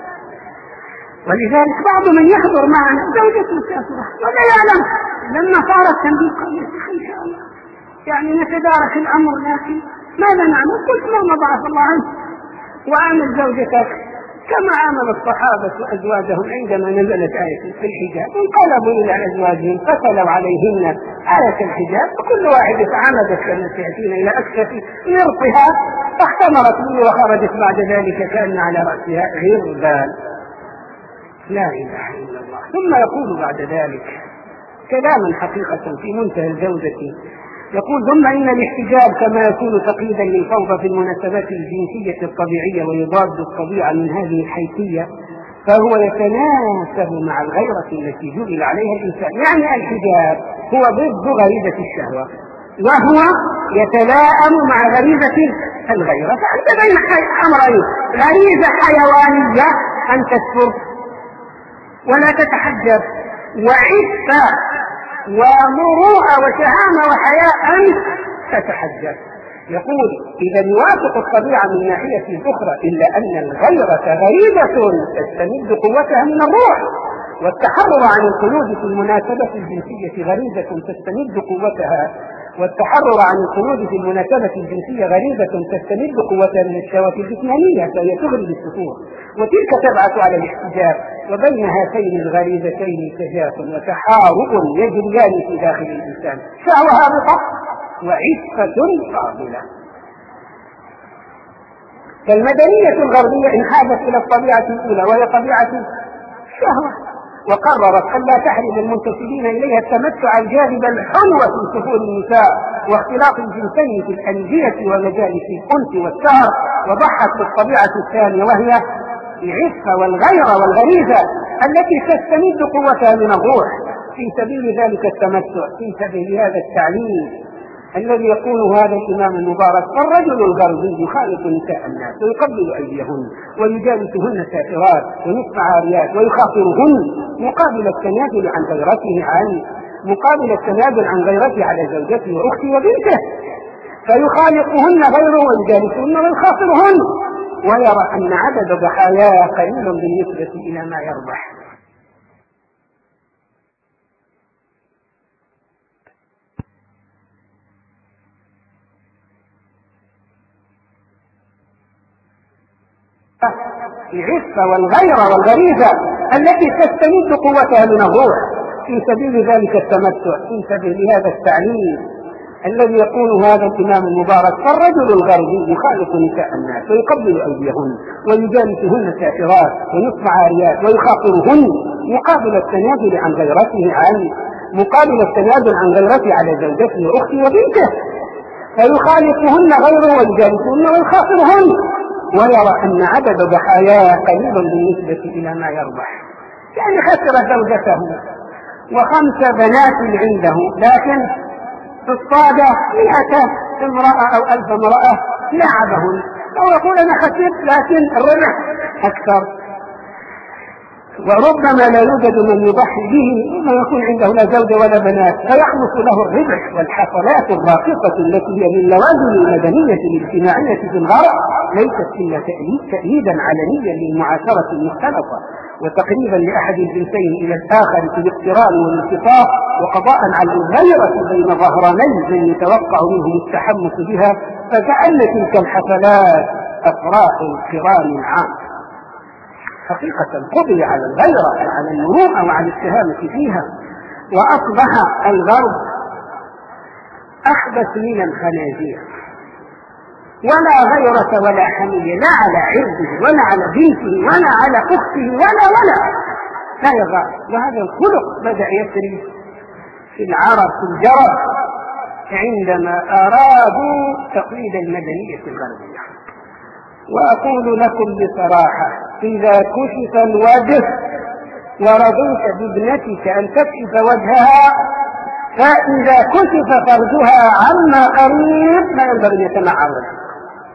ولذلك بعض من يحضر معنا زوجته كافرة ولا يعلم، لما صارت تنبيه قال إن شاء الله يعني نتدارك الأمر، لكن ماذا نعمل؟ قلت ما ضعف الله عنه وعامل زوجتك كما عامل الصحابة أزواجهم عندما نزلت آية في الحجاب، انقلبوا إلى أزواجهم فتلوا عليهن آية الحجاب، وكل واحدة عمدت كما تأتينا إلى أكشف مرطها فاختمرت منه وخرجت بعد ذلك كأن على رأسها غربان. لا إله إلا الله. ثم يقول بعد ذلك كلاما حقيقة في منتهى الجودة، يقول ثم إن الاحتجاب كما يكون تقييدا للفوضى في المناسبات الجنسية الطبيعية ويضاد الطبيعة من هذه الحيثية فهو يتناسب مع الغيرة التي جبل عليها الإنسان. يعني الحجاب هو ضد غريزة الشهوة وهو يتلائم مع غريزة الغيرة. فأنت بين أمرين، غريزة حيوانية أن تكفر ولا تتحجب، وعفة ومروءة وشهامة وحياء أن تتحجب. يقول إذا يوافق الطبيعة من ناحية أخرى، إلا أن الغيرة غريزة تستمد قوتها من الروح، والتحرر عن الخلود في المناسبة الجنسية غريزة تستمد قوتها والتحرر عن الخلود في المناسبة الجنسية غريزة تستمد قوتها من الشهوة الجسمانية فهي تغري بالسفور، وتلك تبعث على الاحتجاب. وبين هاتين الغريزتين تجاف وتحارب يجريان في داخل الإنسان، شهوة هابطة وعفة فاضلة. فالمدنية الغربية انحازت إلى الطبيعة الأولى وهي طبيعة الشهوة، وقررت أن لا تحرم المنتسبين إليها التمتع الجاذب الحلو في سفور النساء واختلاط الجنسين في الأندية ومجالس الأنس والسهر، وضحت بالطبيعة الثانية وهي العفة والغيرة والغريزة التي تستمد قوتها من الروح في سبيل ذلك التمتع، في سبيل هذا التعليم الذي يقوله هذا الإمام المبارك: الرجل الغربي يخالط نساء الناس ويقبل أيديهن ويجالسهن سافرات ونصف عاريات ويخاطرهن مقابل التنازل عن غيرته عن مقابل التنازل عن غيرته على زوجته وأخته وبنته، فيخالطهن غيره ويجالسهن ويخاطرهن، ويرى أن عدد ضحاياه قليل بالنسبة إلى ما يربح. العفة والغيرة والغريزة التي تستمد قوتها من الروح في سبيل ذلك التمتع، في سبيل هذا التعليم الذي يقول هذا الإمام المبارك: فالرجل الغربي يخالط نساء الناس ويقبل أيديهن ويجالسهن سافرات ويصنع عاريات ويخاطرهن مقابل التنازل عن غيرته عن مقابل التنازل عن غيرته على زوجته وأخته وبنته، فيخالطهن غيره ويجالسهن ويخاطرهن، ويرى أن عدد ضحاياه قليل بالنسبة إلى ما يربح. يعني خسر زوجته وخمس بنات عنده، لكن اصطاد مئة امرأة أو ألف امرأة لعبهن، أو يقول أنا خسرت لكن الربح أكثر. وربما لا يوجد من يضحي به وما يكون عنده لا زوجة ولا بنات، فيحدث له الربح والحفلات الراقصة التي هي من لوازم المدنية الاجتماعية في الغرب، ليست إلا تأييدا علنيا للمعاشرة المختلطة وتقريبا لأحد الجنسين إلى الآخر في الاقتران والالتقاء، وقضاء على الغيرة بين ظهراني من يتوقع منهم التحمس بها، فكأن تلك الحفلات أفراح قران عام. حقيقة قضي على الغيرة وعلى المروءة وعلى الاتهامة فيها، وأصبح الغرب أخبث من الخنازير، ولا غيرة ولا حمية، لا على عرضه ولا على بنته ولا على أخته ولا ولا لا يغار. وهذا الخلق بدأ يسري في العرب في الجرب عندما أرادوا تقليد المدنية الغربية. وأقول لكم بصراحة: إذا كشف الوجه ورضيت بابنتك أن تكشف وجهها، فإذا كشف فرجها عما قريب لا ينبغي أن يتمعن وجهك.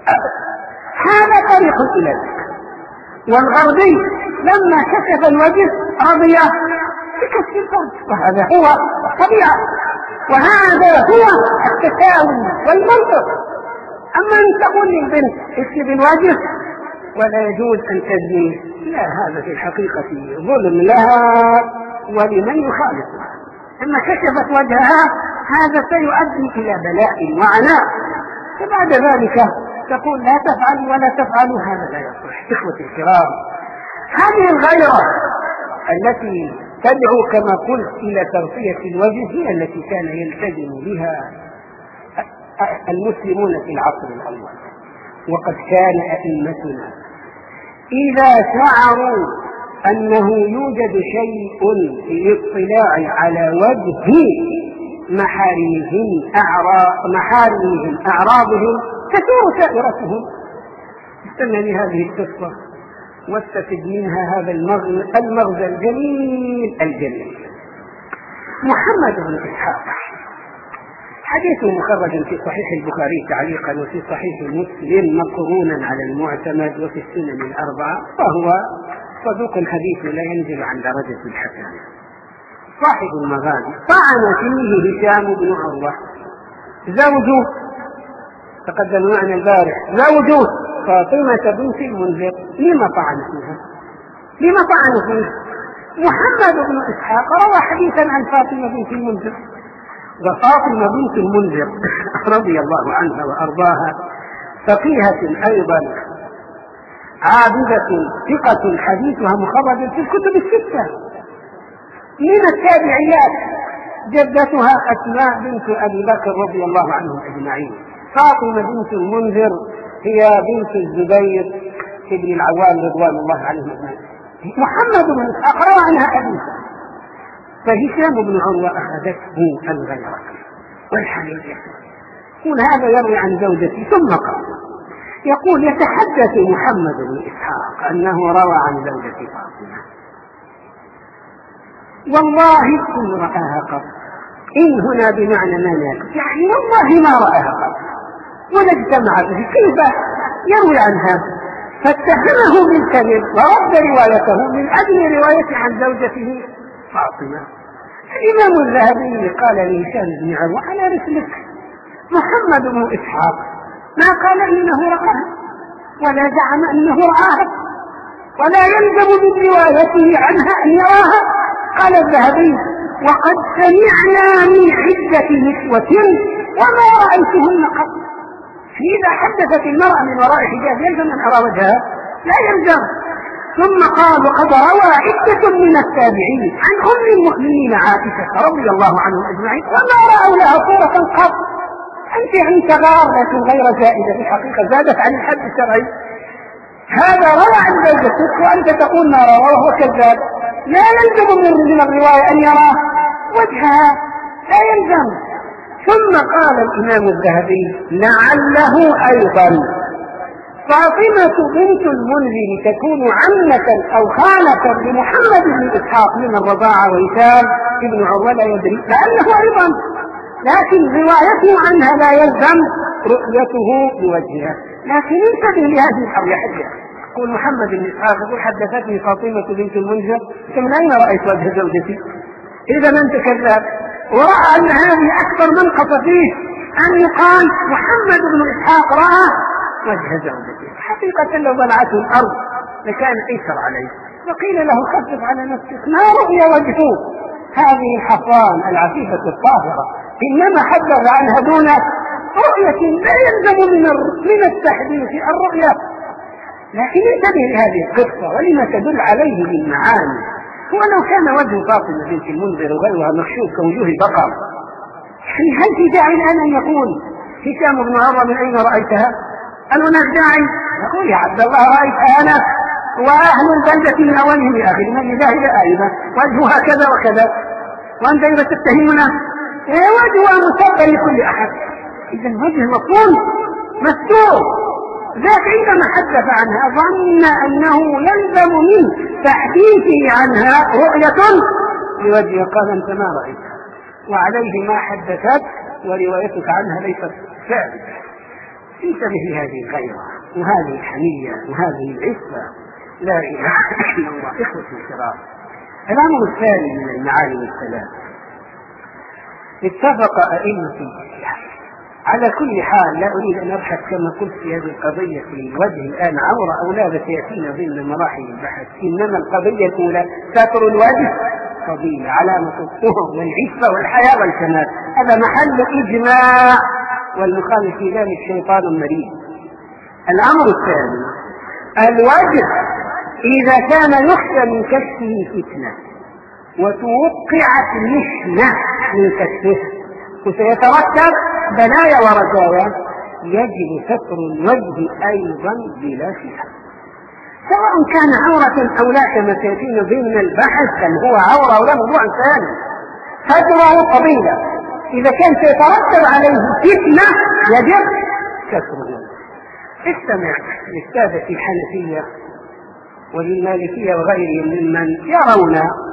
هذا طريق إلى ذلك. والغربي لما كشف الوجه رضي بكشف الفرج، وهذا هو الطبيعة وهذا هو التساوي والمنطق. أما أن تقول للبنت اكشف الوجه ولا يجوز أن تزني، لا، هذا في الحقيقة ظلم لها ولمن يخالفها. لما كشفت وجهها هذا سيؤدي إلى بلاء وعناء، فبعد ذلك تقول لا تفعل ولا تفعل، هذا لا يصح. إخوتي الكرام، هذه الغيرة التي تدعو كما قلت إلى ترقية الوجه هي التي كان يلتزم بها المسلمون في العصر الأول. وقد كان أئمتنا إذا شعروا أنه يوجد شيء للاطلاع على وجه محارمهم أعراض محارمهم أعراضهم تسير سائرتهم. استنى لهذه القصة واستفد منها هذا المغزى الجميل الجميل. محمد بن إسحاق حديث مخرج في صحيح البخاري تعليقا وفي صحيح مسلم مقرونا على المعتمد وفي السنن الأربعة، وهو صدوق الحديث لا ينزل عن درجة الحسن. صاحب المغازي طعن فيه هشام بن عروة زوجه، تقدم معنا البارح، زوجه فاطمة بنت المنذر. لما طعن فيها؟ لما طعن فيه؟ محمد بن إسحاق روى حديثا عن فاطمة بنت المنذر، وفاطمة بنت المنذر رضي الله عنها وأرضاها فقيهة أيضا عابدة ثقة حديثها مخرج في الكتب الستة. من التابعيات جدتها أسماء بنت أبي بكر رضي الله عنهم أجمعين. فاطمة بنت المنذر هي بنت الزبير بن العوام رضوان الله عليهم أجمعين. محمد بن إسحاق روى عنها حديثا، فهشام بن عروة أخذته الغيرة والحمية، يقول هذا يروي عن زوجتي، ثم قال يقول يتحدث محمد بن إسحاق أنه روى عن زوجتي فاطمة، والله إن رآها قط. إن هنا بمعنى ما ناكس، يعني والله ما رآها قط ولا اجتمع به، كيف يروي عن هذا؟ فاتهمه بالكذب ورد روايته من أجل روايته عن زوجته فاطمة. الإمام الذهبي قال لهشام بن عروة على رسلك، محمد بن إسحاق ما قال إنه رآها ولا زعم أنه رآها ولا يلزم من روايته عنها أن يراها. قال الذهبي وقد سمعنا من عدة نسوة وما رأيتهن قط. إذا حدثت المرأة من وراء حجاب يلزم أن أرى وجهها؟ لا يلزم. ثم قال وقد روى عدة من التابعين عن أم المؤمنين عائشة رضي الله عنهم أجمعين وما رأوا لها صورة قط. أنت يعني تغار لكن غير زائدة في الحقيقة، زادت عن الحد الشرعي. هذا روى عن زوجتك وأنت تقول ما روى وهو كذاب. لا يلزم من الرواية أن يرى وجهها، لا يلزم. ثم قال الإمام الذهبي لعله أيضا فاطمة بنت المنذر تكون عمة أو خالة لمحمد بن إسحاق من الرضاعة وهشام ابن عروة لا يدري، لأنه أيضا، لكن روايته عنها لا يلزم رؤيته بوجهها. لكن انتبه لهذه الأريحية. يقول محمد بن إسحاق يقول حدثتني فاطمة بنت المنذر من أين رأيت وجه زوجتي؟ إذا أنت كذاب. ورأى أن هذه أكبر منقص فيه أن يقال محمد بن إسحاق رأى وجه زوجته. حقيقة لو بلعته الأرض لكان أيسر عليه، وقيل له خفف على نفسك ما رؤي وجهه هذه الحصان العفيفة الطاهرة، إنما حدث عنها دون رؤية لا يلزم من من التحديث الرؤية. لكن انتبه لهذه القصة ولما تدل عليه من معاني. هو لو كان وجه فاطمة بنت المنذر وغيرها مخشوب كوجوه بقر، يعني هل في داعي الآن أن يقول هشام بن عروة من أين رأيتها؟ هل هناك داعي؟ يقول يا عبد الله رأيتها أنا وأهل البلدة من أولهم لآخر من جاهل آيبة وجهها كذا وكذا وأنت إذا تتهمنا إيه وجهها مصاب لكل أحد. إذا الوجه مطلوب مستور. ذاك عندما حدث عنها ظن أنه يلزم من تحديثه عنها رؤية لوجهها، قال أنت ما رأيتها وعليه ما حدثت وروايتك عنها ليست ثابتة. انتبه لهذه الغيرة وهذه الحمية وهذه العفة. لا إله إلا الله. إخوة الكرام، الأمر الثاني من المعالم الثلاث اتفق أئمة الإسلام على كل حال. لا أريد أن أبحث كما قلت في هذه القضية في الوجه الآن عورة أو لا، سيأتينا ضمن مراحل البحث. إنما القضية الأولى ستر الوجه فضيلة، علامة الطهر والعفة والحياة والكمال، هذا محل إجماع، والمخالف في ذلك شيطان مريض. الأمر الثاني الوجه إذا كان يخشى من كشفه فتنة وتوقعت مشنة من كشفه وسيترتب بلايا ورزايا، يجب ستر الوجه أيضا بلا خلاف، سواء كان عورة أو لا كما سيأتينا ضمن البحث، بل هو عورة ولا موضوع ثاني. ستره قبيلة، إذا كان سيترتب عليه فتنة يجب ستره. استمع للسادة الحنفية وللمالكية وغيرهم ممن يرون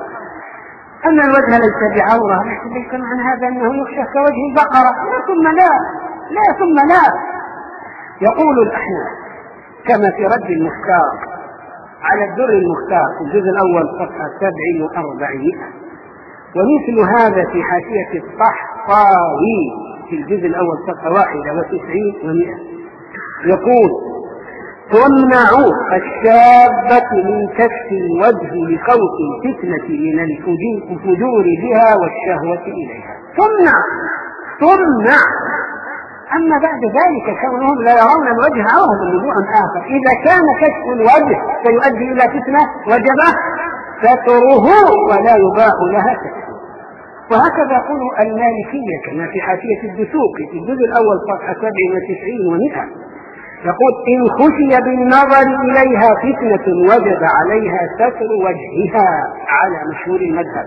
أن الوجه ليس بعورة، لكن ليس معنى هذا أنه يخشى كوجه البقرة. لا ثم لا لا ثم لا. يقول الأحناف كما في رد المختار على الدر المختار في الجزء الأول صفحة سبع وأربعمائة، ومثل هذا في حاشية الطحطاوي في الجزء الأول صفحة واحدة وتسعين ومئة، يقول تمنع الشابة من كشف الوجه لخوف الفتنة من الفجور بها والشهوة إليها. تمنع تمنع أما بعد ذلك كونهم لا يرون الوجه عورة موضوع آخر. إذا كان كشف الوجه سيؤدي إلى فتنة وجب ستره ولا يباح لها كشف. وهكذا يقول المالكية كما في حاشية الدسوقي في الجزء الأول صفحة سبع وتسعين ومئة، يقول إن خشي بالنظر إليها فتنة وجب عليها ستر وجهها على مشهور المذهب.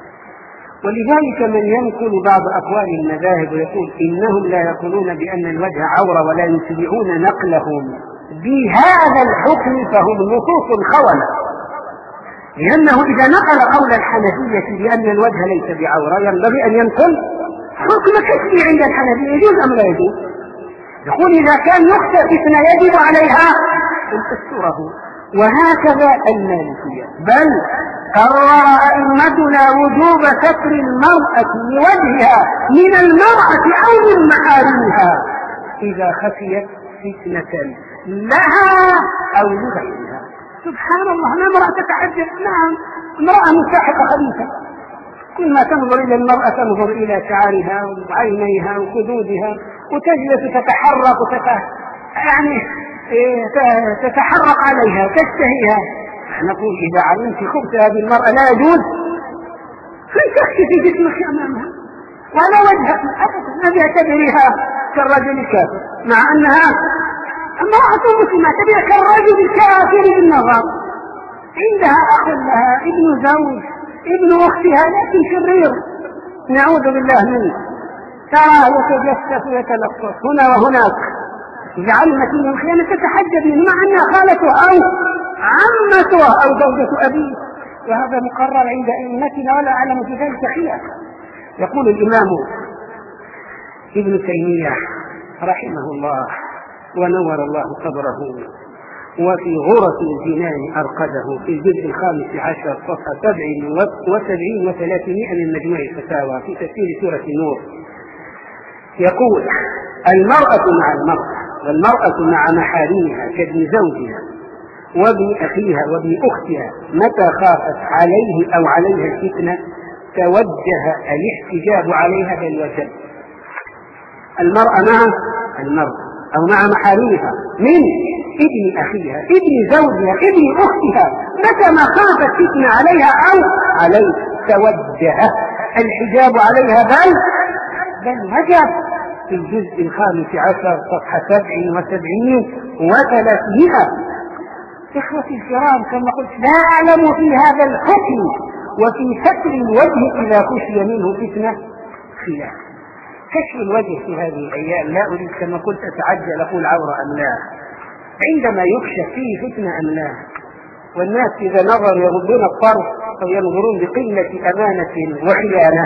ولذلك من ينقل بعض أقوال المذاهب ويقول إنهم لا يقولون بأن الوجه عورة ولا يتبعون نقلهم بهذا الحكم فهم نصوص خونة، لأنه إذا نقل قول الحنفية بأن الوجه ليس بعورة ينبغي أن ينقل حكم كشفي عند الحنفية، يجوز أم لا يجوز؟ يقول إذا كان يخشى فتنة يجب عليها أن تستره. وهكذا المالكية، بل قرر أئمتنا وجوب ستر المرأة لوجهها من المرأة أو من محارمها إذا خشيت فتنة لها أو لغيرها. سبحان الله، ما امرأة تتحجب، نعم امرأة مساحقة خبيثة، كل ما تنظر إلى المرأة تنظر إلى شعرها وعينيها وخدودها وتجلس تتحرك وتت... يعني تتحرك عليها تشتهيها، نقول إذا علمت خبث هذه المرأة لا يجوز فلتكشفي جسمك أمامها ولا وجهك أبدا، ما بيعتبرها كالرجل الكافر، مع أنها امرأة مسلمة تبيع كالرجل الكافر بالنظر، عندها أخ لها ابن زوج ابن أختها لكن شرير نعوذ بالله منه، تراه يتجسس ويتلطف هنا وهناك، إذا علمت منه خيانة تتحجب منه مع أنها خالته أو عمته أو زوجة أبيه، وهذا مقرر عند أئمتنا ولا أعلم في ذلك خلاف. يقول الإمام ابن تيمية رحمه الله ونور الله قبره وفي غرف الجنان أرقده في الجزء الخامس عشر صفحة سبع وسبعين وثلاثمائة من مجموع الفتاوى في تفسير سورة النور، يقول: المرأة مع المرأة والمرأة مع محارمها كابن زوجها وابن أخيها وابن أختها متى خافت عليه أو عليها الفتنة توجه الاحتجاب عليها بالوجب. المرأة مع المرأة أو مع محارمها من ابن أخيها ابن زوجها ابن أختها متى ما خافت فتنة عليها أو عليه توجه الحجاب عليها بل بل وجب في الجزء الخامس عشر صفحة سبع وسبعين وثلاثمائة. إخوتي الكرام كما قلت لا أعلم في هذا الحكم وفي ستر الوجه إذا خشي منه فتنة خلاف. كشف الوجه في هذه الأيام لا أريد كما قلت أتعجل أقول عورة أم لا، عندما يكشف فيه فتنة أم لا، والناس إذا نظروا يغضون الطرف أو ينظرون بقلة أمانة وخيانة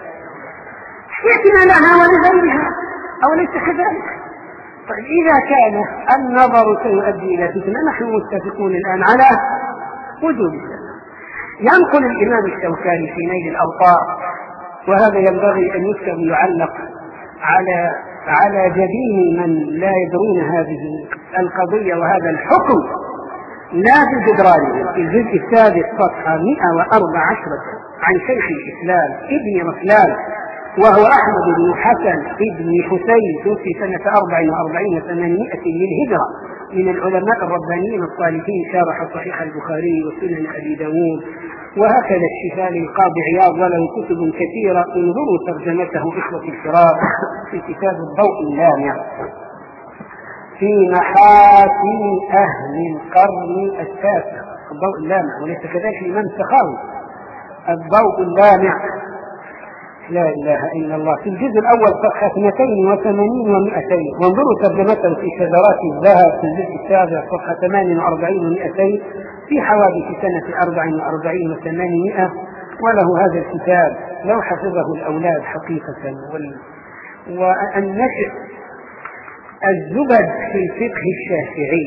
فتنة لها ولغيرها أو ليس كذلك. طيب إذا كان النظر سيؤدي إلى فتنة نحن متفقون الآن على وجود السنة. ينقل الإمام الشوكاني في نيل الأوطار، وهذا ينبغي أن يكتب يعلق على على جبين من لا يدرون هذه القضية وهذا الحكم لا في جدرانه، في الجزء السادس صفحة مئة وأربع عشرة عن شيخ الإسلام ابن رسلان وهو أحمد بن حسن ابن حسين توفي سنة أربع وأربعين وثمانمائة للهجرة من العلماء الربانيين الصالحين، شارح صحيح البخاري وسنن أبي داود، وهكذا الشفاء للقاضي عياض وله كتب كثيرة انظروا ترجمته إخوة الكرام في كتاب الضوء اللامع في محاسن أهل القرن التاسع. الضوء اللامع وليس كذلك الإمام السخاوي، الضوء اللامع لا إله إلا الله في الجزء الأول صفحة اثنتين وثمانين ومئتين، وانظروا ترجمته في شذرات الذهب في الجزء السابع صفحة ثمان وأربعين ومئتين في حوادث سنة أربع وأربعين وثمانمائة. وله هذا الكتاب لو حفظه الأولاد حقيقة وال... والنشر الزبد في الفقه الشافعي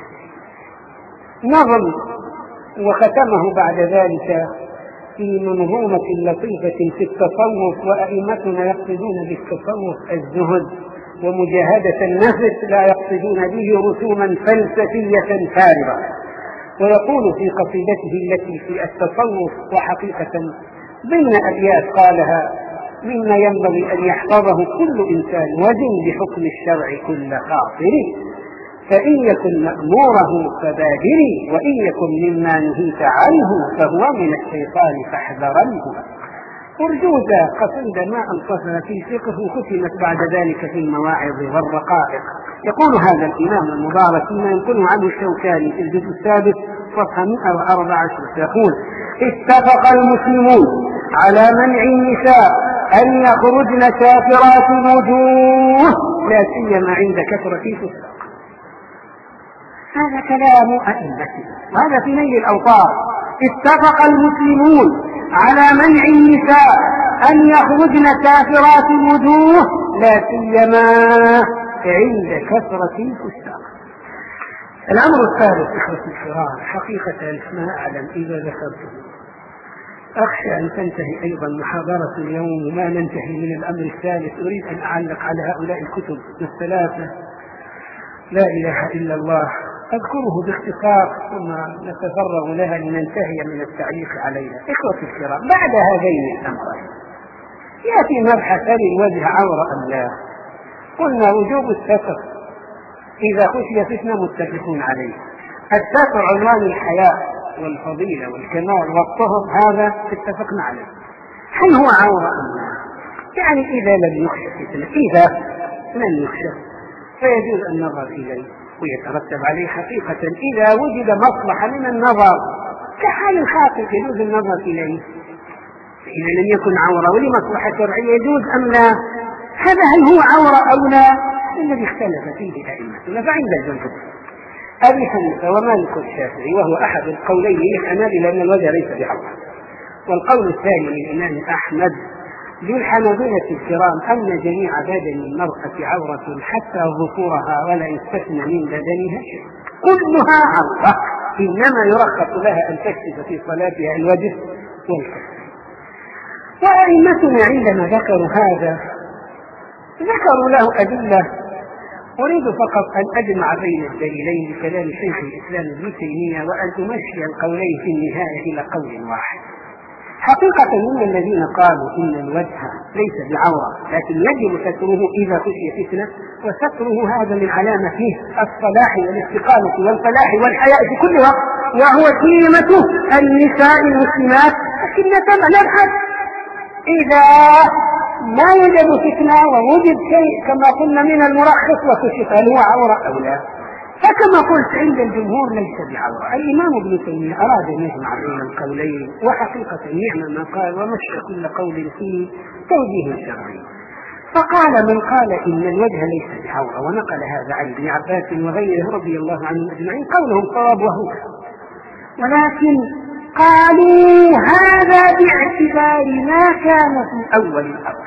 نظم وختمه بعد ذلك في منظومة لطيفة في التصوف، وأئمتنا يقصدون بالتصوف الزهد ومجاهدة النفس لا يقصدون به رسوما فلسفية فارغة. ويقول في قصيدته التي في التصوف وحقيقة ضمن أبيات قالها مما ينبغي أن يحفظه كل إنسان وزن بحكم الشرع كل خاطر، فإن يكن مأموره فبادري وإن يكن مما نهيت عنه فهو من الشيطان فاحذرنه. أرجوزة قصيدة ما أنصفها في الفقه ختمت بعد ذلك في المواعظ والرقائق. يقول هذا الإمام المبارك فيما ينقله عنه الشوكاني في الجزء السادس صفحة مئة وأربع عشرة يقول: اتفق المسلمون على منع النساء أن يخرجن سافرات الوجوه لا سيما عند كثرة الفسق. هذا كلام أئمتنا وهذا في نيل الأوطار. اتفق المسلمون على منع النساء أن يخرجن سافرات الوجوه لا سيما عند كثرة الفساق. الأمر الثالث إخوتي الكرام حقيقة ما أعلم إذا ذكرته أخشى أن تنتهي أيضا محاضرة اليوم وما ننتهي من الأمر الثالث. أريد أن أعلق على هؤلاء الكتب الثلاثة لا إله إلا الله، أذكره باختصار ثم نتفرغ لها لننتهي من التعليق عليها. إخوتي الكرام بعد هذين الأمرين يأتي مبحث هل الوجه عورة أم لا. قلنا وجوب الستر إذا خشي فتنة متفقون عليه. الستر عنوان الحياة والفضيلة والكمال والطهر هذا اتفقنا عليه. هل هو عورة أم لا؟ يعني إذا لم يخشى فتنة، إذا لم يخشى فيجوز النظر إليه ويترتب عليه حقيقة إذا وجد مصلحة من النظر كحال الخاطئ يجوز النظر إليه. إذا لم يكن عورة ولمصلحة شرعية يجوز أم لا؟ هذا هل هو عورة أو لا؟ الذي اختلف فيه أئمتنا فعند الجمهور أبي حنيفة ومالك والشافعي وهو أحد القولين للحنابلة لأن الوجه ليس بعورة، والقول الثاني للإمام أحمد للحنابلة الكرام أن جميع بدن المرأة عورة حتى ظفورها ولا يستثنى من بدنها شيء، كلها عورة، إنما يرخص لها أن تكشف في صلاتها الوجه والكف. وأئمتنا عندما ذكروا هذا ذكروا له أدلة، أريد فقط أن أجمع بين الدليلين بكلام شيخ الإسلام ابن تيمية وأن أمشي القولين في النهاية إلى قول واحد. حقيقة من الذين قالوا إن الوجه ليس بعورة لكن يجب ستره إذا خشي فتنة، وستره هذا من علامته الصلاح والاستقامة والفلاح والحياء في كل وقت، وهو سمة النساء المسلمات السنة نبحث إذا ما يوجد فتنة ووجد شيء كما قلنا من المرخص وكشف هل هو عورة أو لا. فكما قلت عند الجمهور ليس بعورة. الإمام ابن تيمية أراد أن يجمع بين القولين، وحقيقة نعم ما قال ومشى كل قول فيه توجيه شرعي. فقال من قال إن الوجه ليس بعورة ونقل هذا عن ابن عباس وغيره رضي الله عنهم أجمعين قولهم صواب وهو، ولكن قالوا هذا باعتبار ما كان في أول الأمر.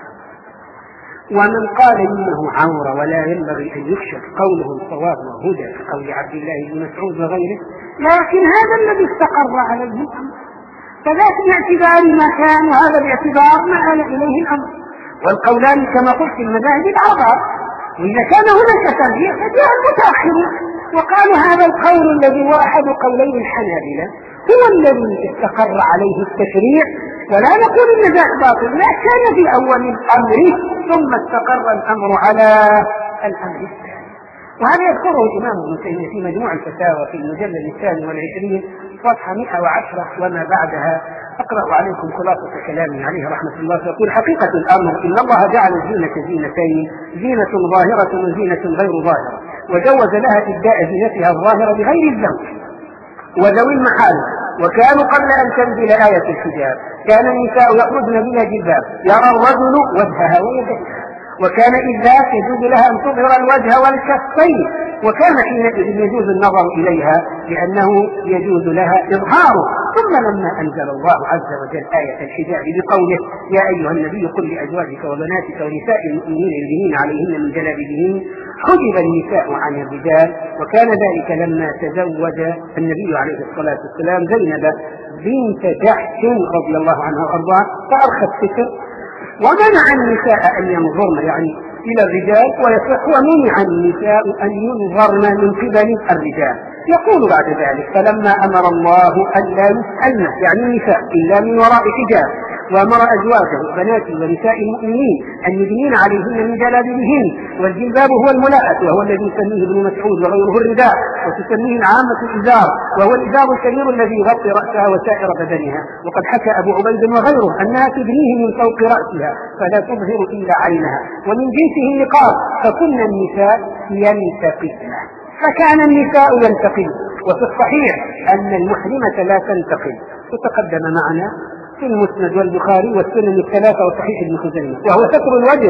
ومن قال إنه عورة ولا ينبغي أن يكشف قوله صواب وهدى كقول عبد الله بن مسعود وغيره، لكن هذا الذي استقر عليه الأمر، فذاك باعتبار ما كان وهذا باعتبار ما آل إليه الأمر. والقولان كما قلت في المذاهب الأربعة، وإذا كان هناك ترجيح فجاء المتأخر وقالوا هذا القول الذي هو أحد قولي الحنابلة هو الذي استقر عليه التشريع، ولا نقول إن ذاك باطل، لا كان في أول الأمر ثم استقر الأمر على الأمر الثاني. وهذا يذكره الإمام ابن تيمية في مجموع الفتاوى في المجلد الثاني والعشرين صفحة مئة وعشرة وما بعدها. أقرأ عليكم خلاصة كلامه عليه رحمة الله، فيقول حقيقة الأمر إن الله جعل الزينة زينتين، زينة ظاهرة وزينة غير ظاهرة، وجوز لها إبداء زينتها الظاهرة بغير الزوج وذوي المحال. وكانوا قبل أن تنزل آية الحجاب كان النساء يخرجن بلا جلباب يرى الرجل وجهها ويديها، وكان إذ ذاك يجوز لها أن تظهر الوجه والكفين، وكان حينئذ يجوز النظر إليها لأنه يجوز لها إظهاره. ثم لما أنزل الله عز وجل آية الحجاب بقوله يا أيها النبي قل لأزواجك وبناتك ونساء المؤمنين يدنين عليهن من جلابيبهن، حجب النساء عن الرجال. وكان ذلك لما تزوج النبي عليه الصلاة والسلام زينب بنت جحش رضي الله عنها وأرضاها فأرخى الستر ومنع النساء أن ينظرن يعني إلى الرجال، ويصح ومنع النساء أن ينظرن من قبل الرجال. يقول بعد ذلك فلما أمر الله أن لا يسألن يعني النساء إلا من وراء حجاب، وأمر أزواجه بنات ونساء المؤمنين أن يدنين عليهن من جلابيبهن، والجلباب هو الملاءة وهو الذي يسميه ابن مسعود وغيره الرداء، وتسميه العامة الإزار وهو الإزار الكبير الذي يغطي رأسها وسائر بدنها. وقد حكى أبو عبيد وغيره أنها تدنيه من فوق رأسها فلا تظهر إلا عينها، ومن جنسه النقاب، فكن النساء ينتقبن، فكان النساء ينتقبن. وفي الصحيح أن المحرمة لا تنتقب، وتقدم معنا في المسند والبخاري والسنن الثلاثة وصحيح ابن خزيمة، وهو ستر الوجه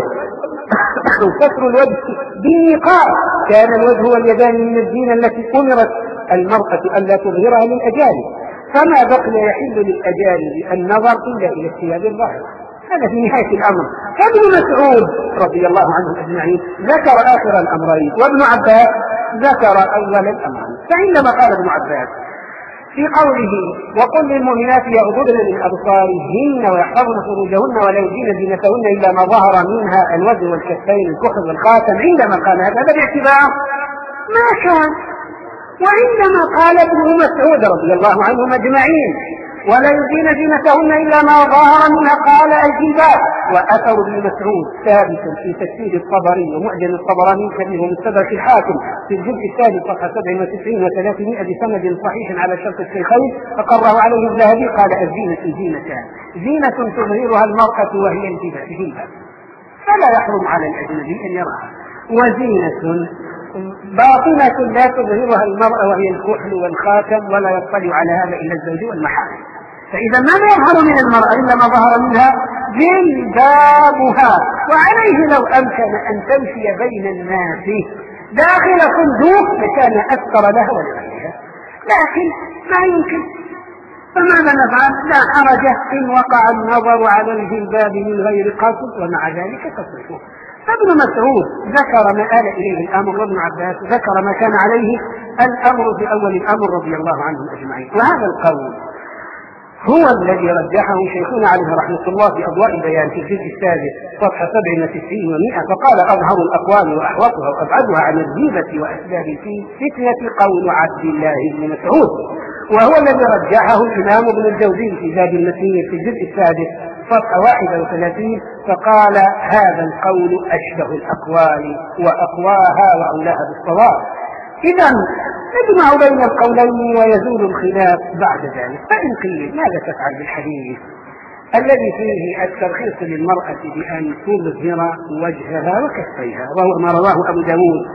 ستر الوجه بالنقاب. كان الوجه واليدان من الزينة التي أمرت المرأة ألا تظهرها للأجانب، فما بقي يحل للأجانب النظر إلا إلى الثياب الظاهرة. هذا في نهاية الأمر. فابن مسعود رضي الله عنه أجمعين ذكر آخر الأمرين، وابن عباس ذكر أول الأمرين. فعندما قال ابن عباس في قوله وقل للمؤمنات يغضضن من أبصارهن ويحفظن فروجهن ولا يبدين زينتهن إلا ما ظهر منها الوجه والكفين الكحل والخاتم، عندما قال هذا باعتبار ما كان. وعندما قال ابن مسعود رضي الله عنهم أجمعين ولا يبدين زينتهن إلا ما ظهر منها قال الجبال. وأثر ابن مسعود ثابت في تفسير الطبري ومعجم الطبراني الكبير ومستدرك الحاكم في الجزء الثالث صفحة سبع وتسعين وثلاثمائة بسند صحيح على شرط الشيخين فقره عليه الذهبي قال الزينة زينتان، زينة تظهرها المرأة وهي الجبال فلا يحرم على الأجنبي أن يراها، وزينة باطنة لا تظهرها المرأة وهي الكحل والخاتم ولا يطلع على هذا إلا الزوج والمحارم. فإذا ماذا يظهر من المرأة إلا ما ظهر منها؟ جلبابها. وعليه لو أمكن أن تمشي بين الناس داخل صندوق لكان أكثر لها ولغيرها، لكن ما يمكن. فماذا نفعل؟ لا حرج إن وقع النظر على الجلباب من غير قصد ومع ذلك تصفه. فابن مسعود ذكر ما آل إليه الأمر وابن عباس ذكر ما كان عليه الأمر في أول الأمر رضي الله عنهم أجمعين. وهذا القول هو الذي رجحه شيخنا عليه رحمة الله في أضواء البيان في الجزء السادس صفحة سبع وتسعين ومئة فقال أظهر الأقوال وأحوطها وأبعدها عن الريبة وأسباب فتنة قول عبد الله بن مسعود، وهو الذي رجحه الإمام ابن الجوزي في زاد المسير في الجزء السادس صفحة واحد وثلاثين فقال هذا القول أشبه الأقوال وأقواها وأولاها بالصواب. إذا نجمع بين القولين ويزول الخلاف بعد ذلك. فإن قيل ماذا تفعل بالحديث الذي فيه الترخيص للمرأة بأن تظهر وجهها وكفيها، وهو ما رواه أبو داود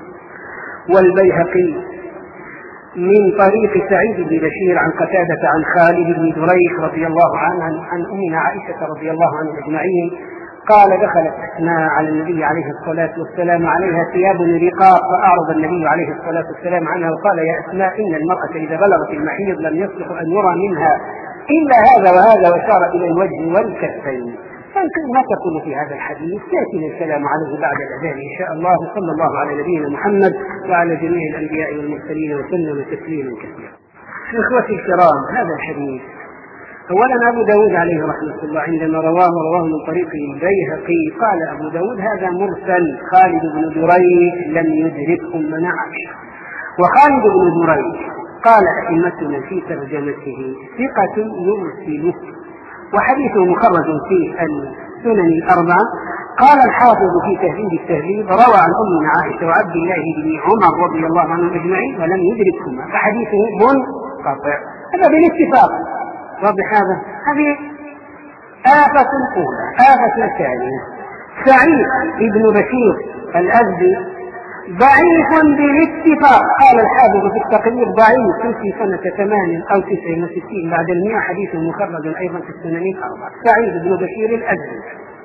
والبيهقي من طريق سعيد بن بشير عن قتادة عن خالد بن دريك رضي الله عنه عن أمنا عائشة رضي الله عنها أجمعين قال دخلت أسماء على النبي عليه الصلاة والسلام عليها ثياب رقاق فأعرض النبي عليه الصلاة والسلام عنها وقال يا أسماء إن المرأة إذا بلغت المحيض لم يصلح أن يرى منها إلا هذا وهذا وشار إلى الوجه والكفين. ما تقول في هذا الحديث؟ يأتينا الكلام عليه بعد الأذان إن شاء الله. صلى الله على نبينا محمد وعلى جميع الأنبياء والمرسلين وسلم تسليما كثيرا. إخوتي الكرام هذا الحديث أولا أبو داود عليه رحمة الله عندما رواه رواه من طريق البيهقي قال أبو داود هذا مرسل خالد بن دريك لم يدرك أمنا عائشة. وخالد بن دريك قال أئمتنا في ترجمته ثقة يرسله وحديثه مخرج في السنن الأربعة. قال الحافظ في تهذيب التهذيب روى عن أمنا عائشة وعبد الله بن عمر رضي الله عنهم أجمعين ولم يدركهما فحديثه منقطع. هذا بالاتفاق واضح. هذا هذه آفة أولى. آفة ثانية سعيد بن بشير الأزدي ضعيف بالاتفاق. قال الحافظ في التقرير ضعيف في سنة ثمان أو تسع وستين بعد المئة حديث مخرج أيضا في السنن الأربعة سعيد بن بشير الأزدي.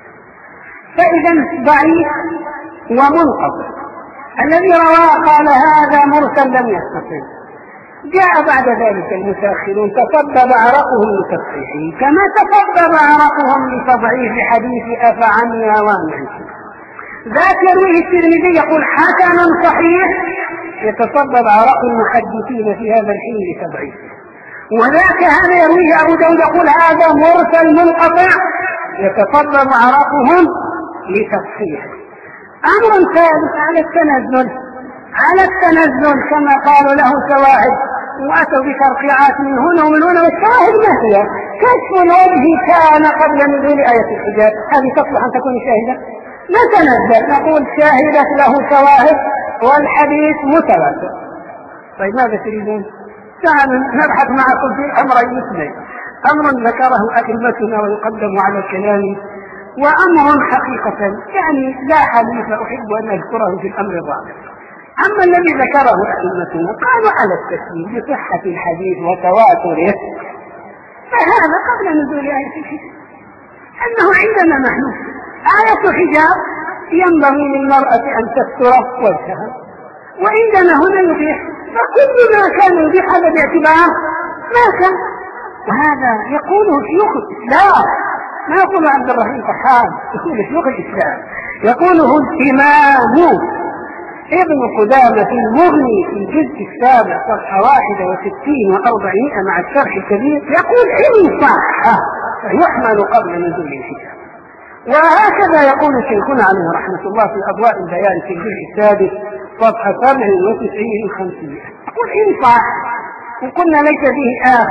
فإذا ضعيف ومنقطع. الذي رواه قال هذا مرسل لم يتصل. جاء بعد ذلك المتأخرون تسبب عرقهم لتصحيحه كما تسبب عرقهم لتضعيف حديث أفعمي وامعي. ذاك يرويه الترمذي يقول حسن صحيح يتسبب عرق المحدثين في هذا الحين لتضعيفه، وذاك هذا يرويه أبو داود يقول هذا مرسل منقطع يتسبب عرقهم لتصحيحه. أمر ثالث على التنزل على التنزل كما قالوا له شواهد وأتوا بترقيعات من هنا ومن هنا والشواهد ما هي؟ كشف الوجه كان قبل نزول آية الحجاب هذه تصلح أن تكون شاهدة؟ نتنزل نقول شاهدة له شواهد والحديث متواتر. طيب ماذا تريدون؟ تعالوا نبحث معكم في أمرين اثنين، أمر ذكره أئمتنا ويقدم على الكلام، وأمر حقيقة يعني لا حديث أحب أن أذكره في الأمر الرابع. أما الذي ذكره أئمتنا قالوا على التسليم بصحة الحديث وتواتره فهذا قبل نزول آية الحجاب، أنه عندنا نحن آية الحجاب ينبغي للمرأة أن تستر وجهها، وعندنا هنا يبيح، فكل ما كان يبيح هذا باعتبار ما كان. وهذا يقوله شيوخ الإسلام، ما يقول عبد الرحيم فحام، يقول شيوخ الإسلام، يقوله الإمام ابن قدامة في المغني في الجزء السابع صفحة واحدة وستين وأربعمائة مع الشرح الكبير يقول إن صح يحمل قبل نزول الحجاب. وهكذا يقول شيخنا عليه رحمة الله في أضواء البيان في الجزء السادس صفحة سبع وتسعين وخمسين يقول إن صح وقلنا ليس فيه آفة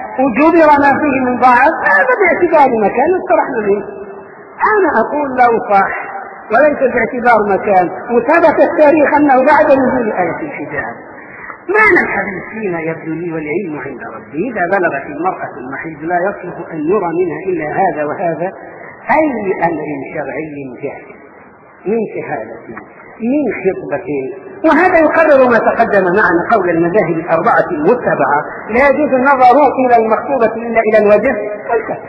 وجبر ما فيه من ضعف هذا باعتبار مكان استرحنا منه. أنا أقول لو صح وليس باعتبار مكان وثبت التاريخ أنه بعد نزول آية الحجاب. معنى الحديث فيما يبدو لي والعلم عند ربي إذا بلغت المرأة المحيض لا يصلح أن يرى منها إلا هذا وهذا أي أمر شرعي جائز من شهادة من خطبة، وهذا يقرر ما تقدم معنا قول المذاهب الأربعة المتبعة لا يجوز النظر إلى المخطوبة إلا إلى الوجه والكف.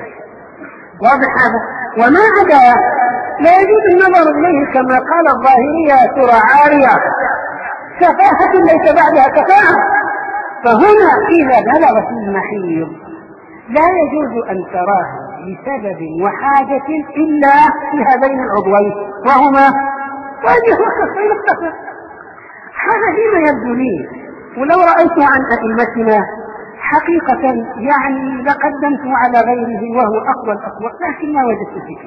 واضح هذا؟ وما عدا لا يجوز النظر إليه كما قال الظاهرية ترى عارية سفاهة ليس بعدها كفاءة. فهنا إذا بلغت المحيض لا يجوز أن تراها لسبب وحاجة إلا في هذين العضوين وهما وجه وكفين الكفر. هذا فيما يبدو لي، ولو رأيت عن أئمتنا حقيقة يعني لقدمت على غيره وهو أقوى الأقوى لكن ما وجدت فيه.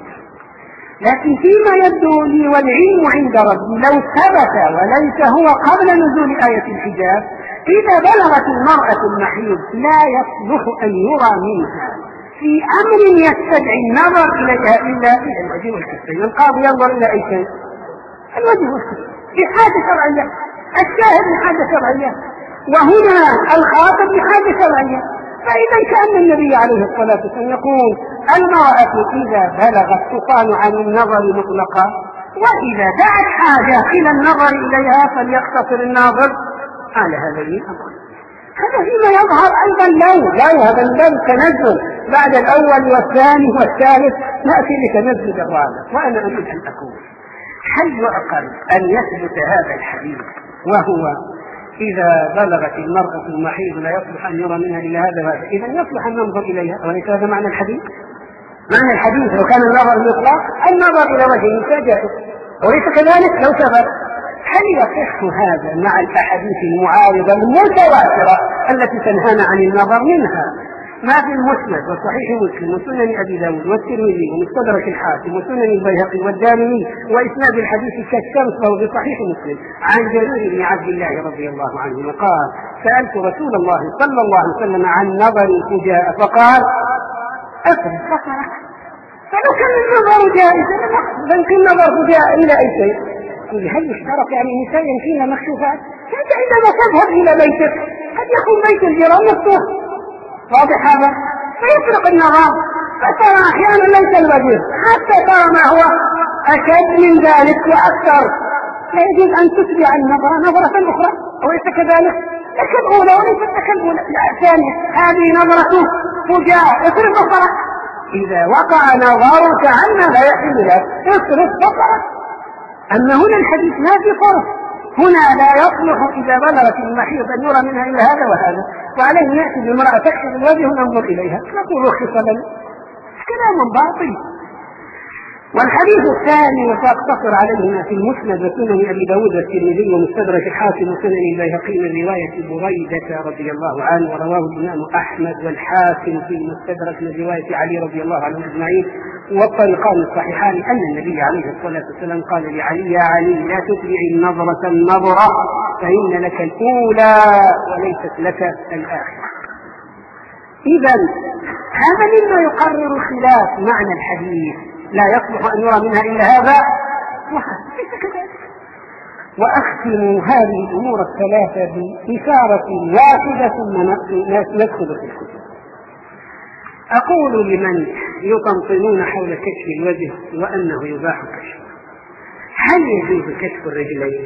لكن فيما يبدو لي والعلم عند ربي لو ثبت وليس هو قبل نزول آية الحجاب إذا بلغت المرأة المحيض لا يصلح أن يرى منها في أمر يستدعي النظر إليها إلا إلى الوجه والكفين. القاضي ينظر إلى أي شيء الوجه والكفين بحاجة شرعية، الشاهد بحاجة شرعية، وهنا الخاطب بحاجة شرعية. فإذا كان النبي عليه الصلاة والسلام يقول المرأة إذا بلغت تقال عن النظر مطلقا، وإذا دعت حاجة إلى النظر إليها فليقتصر الناظر على هذين الأمرين. هذا فيما يظهر أيضا لو لو هذا اللو تنزل بعد الأول والثاني والثالث نأتي لتنزل الرابع. وأنا أريد أن أقول هل يعقل أن يثبت هذا الحديث وهو إذا بلغت المرأة المحيض لا يصلح أن يرى منها إلا هذا وهذا، إذا يصلح أن ننظر إليها وليس هذا معنى الحديث؟ معنى الحديث لو كان النظر الإطلاق النظر إلى وجه جائز وليس كذلك لو ثبت. هل يصح هذا مع الأحاديث المعارضة المتواترة التي تنهانا عن النظر منها ما في المسند وصحيح مسلم وسنن أبي داود والترمذي ومستدرك الحاكم وسنن البيهقي والدارمي وإسناد الحديث كالشمس وهو في صحيح مسلم عن جرير بن عبد الله رضي الله عنه قال سألت رسول الله صلى الله عليه وسلم عن نظر الفجاء فقال أفرد بصرك. فلو كان النظر جائزا فيمكن النظر فجاء إلى أي شيء. هل يشترط يعني النساء يمكن مكشوفات؟ فأنت عندما تذهب إلى بيتك قد يكون بيت الجيران مفتوح. واضح هذا؟ فيفرق النظر فترى أحيانا ليس الوجه حتى ترى ما هو أشد من ذلك وأكثر. لا يجوز أن تتبع النظر نظرة أخرى أوليس كذلك؟ لك الأولى وليست لك الأولى الثانية. هذه نظرة فجاء اصرف بصرك. إذا وقع نظرك عنا لا يحل لك اصرف بصرك. أما هنا الحديث ما في فرق، هنا لا يصلح إذا بلغت المحيض أن يرى منها إلا هذا وهذا، وعليه نأتي بامرأة تكشف الوجه وننظر إليها نقول رخص لنا. كلام باطل. والحديث الثاني وسأقتصر عليه في المسند وسنن أبي داود والترمذي ومستدرك الحاكم وسنن البيهقي من رواية بريدة رضي الله عنه ورواه الإمام أحمد والحاكم في المستدرك من رواية علي رضي الله عنه أجمعين والطريقان الصحيحان أن النبي عليه الصلاة والسلام قال لعلي يا علي لا تتبع النظرة النظرة فإن لك الأولى وليست لك الآخرة. إذا هذا مما يقرر خلاف معنى الحديث لا يصلح أن يرى منها إلا هذا ليس كذلك. وأختم هذه الأمور الثلاثة بإشارة واحدة ثم ندخل في الكتب. أقول لمن يطمطنون حول كشف الوجه وأنه يباح كشفه هل يجوز كشف الرجلين؟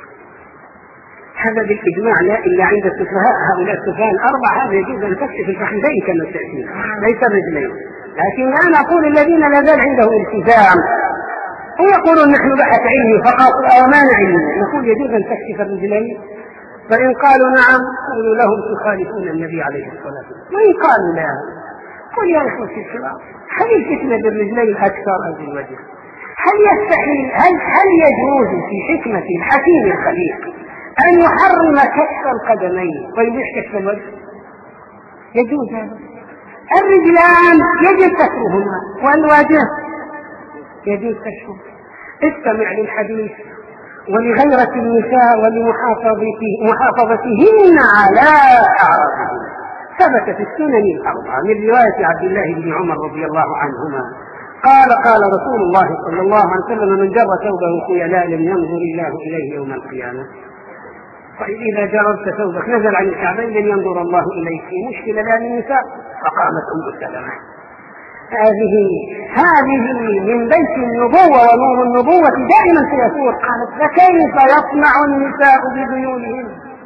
هذا بالإجماع لا إلا عند السفهاء هؤلاء السفهاء الأربعة هذا يجوز أن تكشف الفخذين كما تأتي ليس الرجلين. لكن أنا أقول الذين لا زال عندهم التزام ويقولون نحن بحث علمي فقط أو مانع علمي نقول يجوز أن تكشف الرجلين. فإن قالوا نعم قولوا لهم تخالفون النبي عليه الصلاة والسلام. وإن قالوا لا قل يا إخوة الكرام هل الفتنة بالرجلين أكثر أو بالوجه؟ هل يستحيل هل, هل يجوز في حكمة الحكيم الخليق أن يحرم كشف القدمين ويبيح كشف الوجه؟ يجوز هذا. الرجلان يجب كشفهما والوجه يجوز كشفه. استمع للحديث ولغيرة النساء ولمحافظتهن على أعراضهن. ثبت في السنن الأربعة من رواية عبد الله بن عمر رضي الله عنهما قال قال رسول الله صلى الله عليه وسلم: من جر ثوبه خيلاء لم ينظر الله إليه يوم القيامة. طيب إذا جررت ثوبك نزل عن الكعبين لن ينظر الله إليك. في مشكلة لا للنساء. فقامت أم سلمة: هذه هذه من بيت النبوة ونور النبوة دائما سيسور. قالت: فكيف يصنع النساء بذيولهم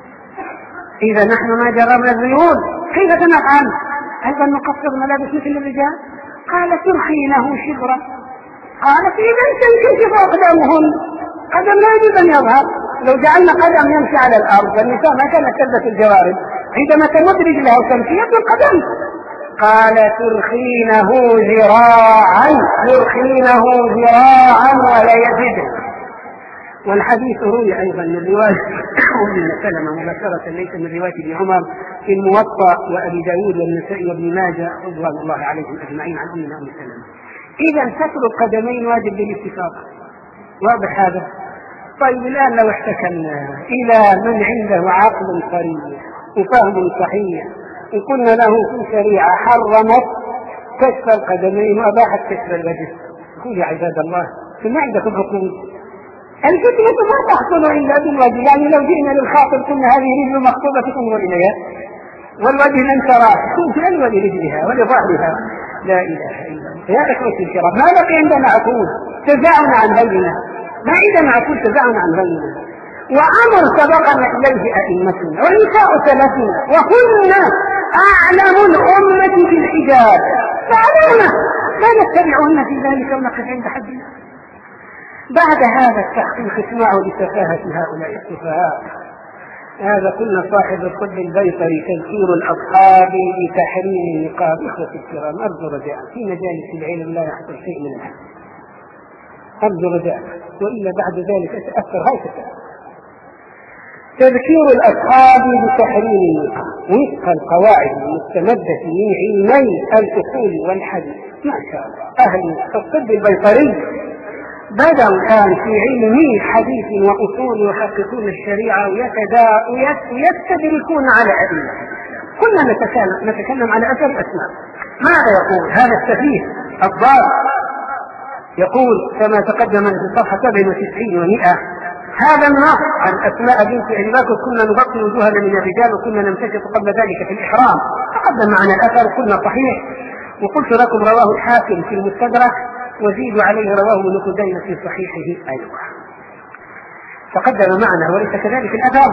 إذا نحن ما جررنا الذيول؟ كيف نفعل؟ أيضا نقصر ملابس مثل الرجال؟ قال: ترخينه شبرا. قالت: إذا تنكشف أقدامهن. قدم لا يجب أن يظهر. لو جعلنا قدم يمشي على الأرض والنساء ما كانت تلبس الجوارب، عندما تمد رجلها وتمشي يبدو القدم. قال: ترخينه ذراعا ترخينه ذراعا ولا يزيد. والحديث روي أيضا من رواية أم سلمة مباشرة ليس من رواية ابن عمر في الموطأ وأبي داود والنسائي وابن ماجه رضوان الله عليهم أجمعين عن أمنا أم سلمة. إذا ستر القدمين واجب بالاتفاق. واضح هذا؟ طيب الآن لو احتكمنا إلى من عنده عقل صريح وفهم صحيح وقلنا له في شريعة حرمت كشف القدمين وأباحت كشف الوجه، قل يا عباد الله ثم عندكم عقول. الفتنة ما تحصل إلا بالوجه، يعني لو جئنا للخاطب قلنا هذه رجل مخطوبة تنظر إليها والوجه لن تراه، تنزل ولرجلها ولظهرها. لا إله إلا الله. يا إخوة الكرام، ما بقي عندنا عقول، تزعنا عن غيرنا. ما عندنا عقول، تزعنا عن غيرنا. وأمر سبقنا إليه أئمتنا ونساء سلفنا وكنا أعلم الأمة في الحجاب، فعلمنا لا نتبعهن في ذلك ونقف عند حدنا. بعد هذا التحقيق اسمعوا لسفاهة هؤلاء السفهاء. هذا كنا صاحب الطب البيطري تذكير الأصحاب بتحريم النقاب. إخوة الكرام، أرجو رجاء في مجالس العلم لا يحصل شيء من الحد، أرجو رجاء، وإلا بعد ذلك أتأثر هكذا. تذكير الأصحاب بتحريم النقاب وفق القواعد المستمدة من علمي الأصول والحديث. ما شاء الله أهل الطب البيطري بدأوا الآن في علم حديث وأصول يحققون الشريعة ويستدركون على أدلة. كنا نتكلم, نتكلم على أثر الأسماء. ماذا يقول هذا السفيه الضال؟ يقول كما تقدم في صفحة سبعة وتسعين ومئة: هذا النص عن أسماء بنت أبي بكر كنا نغطي وجوهنا من الرجال وكنا نمتشط قبل ذلك في الإحرام. تقدم معنا الأثر قلنا صحيح، وقلت لكم رواه الحاكم في المستدرك وزيد عليه رواه ابن خزيمة في صحيحه أيضا. تقدم معنا وليس كذلك الأثر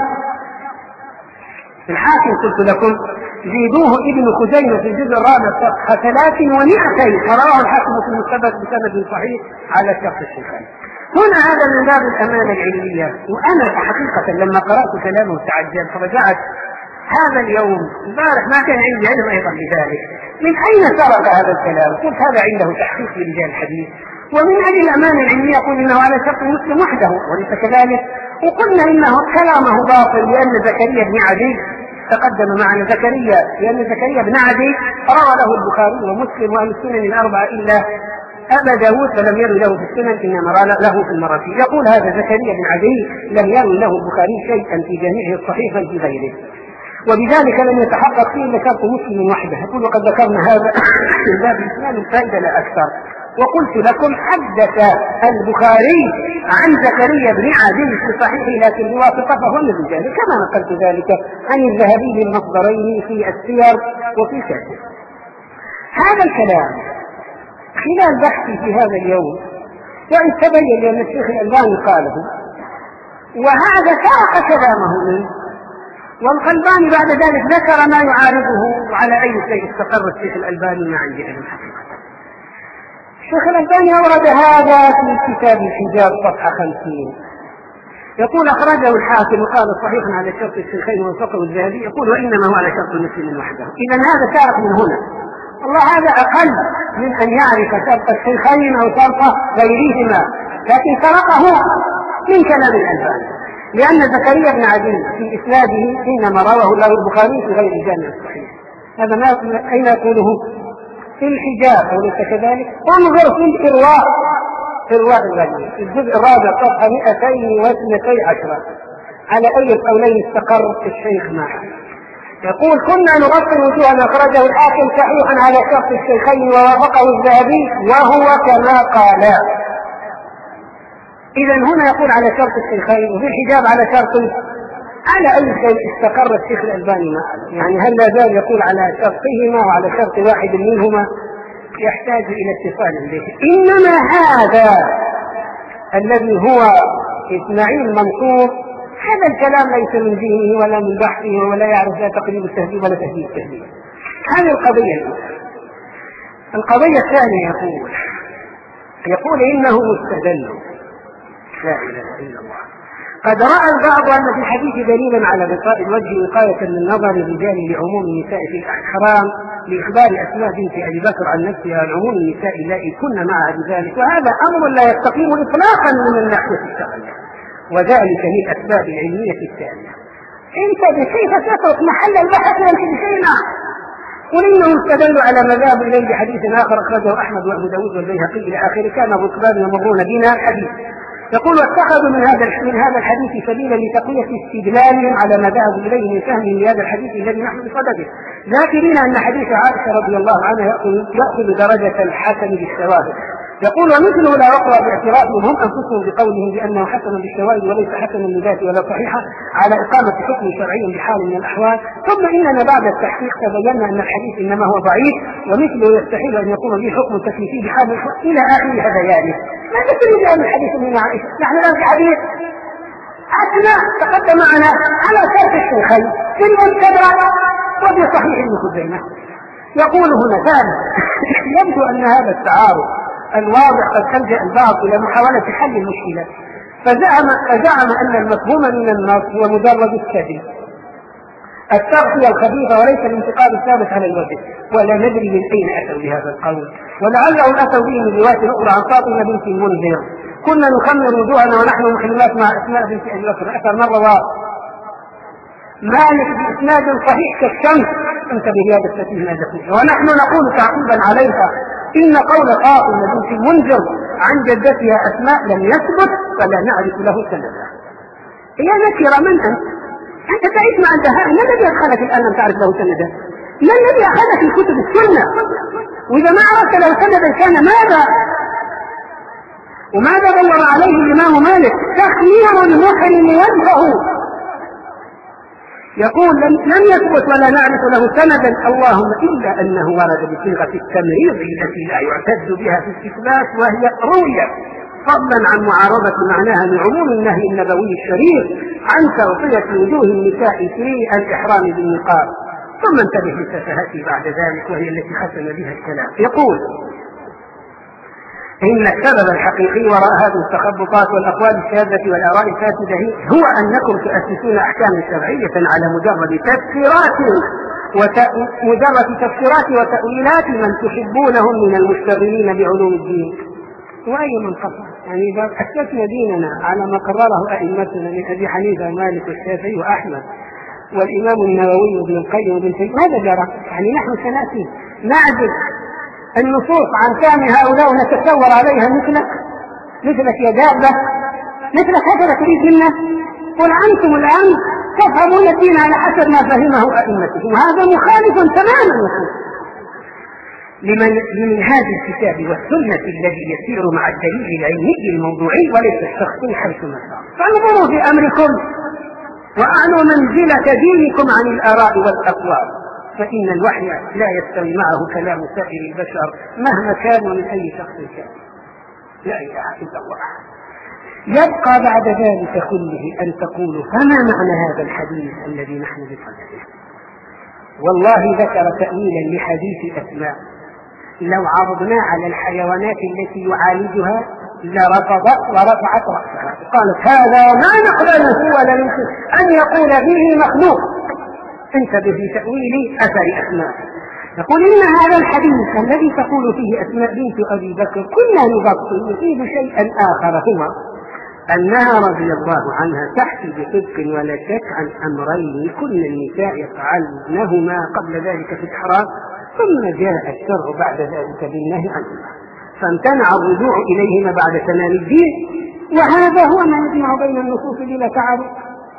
الحاكم قلت لكم زيدوه ابن خزيمة في الجزء الرابع صفحة ثلاث ومئتين ورواه الحاكم في المستدرك بسند صحيح على شرط الشيخين. هنا هذا من باب الأمانة العلمية. وأنا حقيقة لما قرأت كلامه تعجبت فرجعت هذا اليوم البارح ما كان عندي علم أيضا بذلك. من أين سرق هذا الكلام؟ قلت هذا عنده تحقيق برجال الحديث، ومن أجل الأمانة العلمية يقول إنه على شرط مسلم وحده وليس كذلك. وقلنا إنه كلامه باطل لأن زكريا بن عدي تقدم معنا زكريا لأن زكريا بن عدي روى له البخاري ومسلم وأهل السنن الأربعة إلا أبا داود فلم يروي له في السنن إنما رأى له في المراسيل. يقول هذا زكريا بن عدي لم يروي له البخاري شيئا في جميعه الصحيح في غيره، وبذلك لم يتحقق فيه إلا شرط مسلم وحده. يقول وقد ذكرنا هذا في باب الإسلام الفائدة لا أكثر. وقلت لكم حدث البخاري عن زكريا بن عدي في صحيحه لكن بواسطته من الرجال كما نقلت ذلك عن الذهبي بالمصدرين في السير وفي كثير. هذا الكلام خلال بحثي في هذا اليوم وإن تبين أن الشيخ الألباني قاله، وهذا ساق كلامه منه، والقلباني بعد ذلك ذكر ما يعارضه. وعلى أي شيء استقر الشيخ الألباني ما عندي علم حقيقة. الشيخ الألباني أورد هذا في كتاب الحجاب صفحة خمسين. يقول أخرجه الحاكم وقال صحيح على شرط الشيخين ووثقه الذهبي. يقول وإنما هو على شرط مسلم وحده. إذا هذا سارق من هنا. والله هذا أقل من أن يعرف شرط الشيخين أو شرط غيرهما، لكن سرقه من كلام الألباني لأن زكريا بن عدي في إسناده إنما رواه له البخاري في غير الجامع الصحيح. هذا ما أين يقوله؟ في الحجاب وليس كذلك. انظر في الإرواء في الإرواء الغني في الجزء الرابع صفحة مئتين واثنتي عشرة على أي القولين استقر الشيخ معه. يقول كنا نغطي وجوهنا، أخرجه الحاكم صحيحا على شرط الشيخين ووافقه الذهبي وهو كما قال. إذا هنا يقول على شرط الشيخين، وفي الحجاب على شرط، على أي شيء استقر الشيخ الألباني ما أعلم. يعني هل لا زال يقول على شرطهما وعلى شرط واحد منهما؟ يحتاج إلى اتصال به. إنما هذا الذي هو إسماعيل منصور هذا الكلام ليس من ذهنه ولا من بحثه ولا يعرف لا تقريب التهذيب ولا تهذيب التهذيب. هذه القضية الأولى. القضية الثانية يقول يقول إنه مستدل. لا إله إلا الله. قد رأى البعض أن في الحديث دليلا على غطاء الوجه وقاية من نظر الرجال لعموم النساء في الإحرام لإخبار أسماء بنت أبي بكر عن نفسها عن عموم النساء اللائي كن معها بذلك، وهذا أمر لا يستقيم إطلاقا من الناحية الشرعية، وذلك للأسباب العلمية التالية. أنت كيف تترك محل البحث ويمشي بشيء؟ قل إنه استدل على مذهب إليه بحديث آخر أخرجه أحمد وأبو داود والبيهقي إلى آخره كان الركبان يمرون بنا الحديث. يقول واتخذوا من هذا من هذا الحديث سبيلا لتقوية استدلالهم على ما ذهب إليه من فهم لهذا الحديث الذي نحن بصدده، ذاكرين أن حديث عائشة رضي الله عنها يأخذ درجة الحسن بالشواهد. يقول ومثله لا يقوى باعترافهم هم أنفسهم بقولهم بأنه حسن بالشواهد وليس حسنا لذاته ولا صحيحة على إقامة حكم شرعي بحال من الأحوال. ثم إننا بعد التحقيق تبين أن الحديث إنما هو ضعيف ومثله يستحيل أن يكون به حكم تكليفي بحال إلى آخر هذيانه. ماذا تريد أن الحديث من عائشة؟ نحن الآن في حديث أسماء تقدم معنا على شرط الشيخين في المنتدى وفي صحيح ابن خزيمة. يقول هنا ثاني يبدو أن هذا التعارض الواضح قد ألجأ البعض إلى محاولة حل المشكلة، فزعم, فزعم أن المفهوم من النص هو مجرد الكذب التغطية الخفيفة وليس الانتقاد الثابت على الوجه، ولا ندري من أين أتوا بهذا القول، ولعلهم أتوا به من رواية أخرى عن فاطمة بنت المنذر كنا نخمر وجوهنا ونحن محرمات مع أسماء بنت أبي بكر. أثر مرة مالك بإسناد صحيح كالشمس انتبه هذا التسليم هذا فيه. ونحن نقول تعقيبا عليها إن قول فاطمة بنت المنذر عن جدتها أسماء لم يثبت فلا نعرف له سندا. هي نكرة من أنت؟ أنت تعيش مع الدهاء، ما الذي أدخلك الآن لم تعرف له سندا؟ ما الذي أخذك في كتب السنة؟ وإذا ما عرفت له سندا كان ماذا؟ وماذا دور عليه الإمام مالك؟ تخمير المحرم وجهه. يقول لم يثبت ولا نعرف له سندا اللهم إلا أنه ورد بصيغة التمريض التي لا يعتد بها في الاستثبات وهي روية، فضلا عن معارضة معناها لعموم النهي النبوي الشريف عن تغطية وجوه النساء في الإحرام بالنقاب. ثم انتبه لتفاهته بعد ذلك وهي التي ختم بها الكلام. يقول إن السبب الحقيقي وراء هذه التخبطات والأقوال الشاذة والآراء الفاسدة هو أنكم تؤسسون أحكاما شرعية على مجرد تفسيرات ومجرد تفسيرات وتأويلات من تحبونهم من المشتغلين بعلوم الدين. وأي من قصر يعني إذا أسسنا ديننا على ما قرره أئمتنا من أبي حنيفة ومالك والشافعي وأحمد والإمام النووي وابن القيم وابن تيمية ماذا جرى؟ يعني نحن سنأتي نعجز النصوص عن فهم هؤلاء ونتصور عليها مثلك مثلك يا دابة مثلك هكذا تريد منا؟ قل أنتم الآن تفهمون الدين على حسب ما فهمه أئمتكم وهذا مخالف تماما لمن لمنهاج الكتاب والسنة الذي يسير مع الدليل العلمي الموضوعي وليس الشخصي حيث مسار. فانظروا في أمركم وأعلوا منزلة دينكم عن الآراء والأقوال، فإن الوحي لا يستوي معه كلام سائر البشر مهما كانوا من أي شخص كان. لا إله إلا الله. يبقى بعد ذلك كله أن تقولوا فما معنى هذا الحديث الذي نحن بصدده؟ والله ذكر تأويلا لحديث أسماء لو عرضنا على الحيوانات التي يعالجها لرفضت ورفعت رأسها قالت هذا ما نقبله ولا يمكن أن يقول به مخلوق. انتبه لتأويل أثر أسماء. يقول إن هذا الحديث الذي تقول فيه أسماء بنت أبي بكر كنا نغطي يفيد شيئا آخر هو أنها رضي الله عنها تحكي بصدق ولا شك عن أمرين كل النساء يفعلنهما قبل ذلك في الإحرام ثم جاء الشرع بعد ذلك بالنهي عنهما فامتنع الرجوع إليهما بعد تمام الدين، وهذا هو ما يجمع بين النصوص بلا تعارض.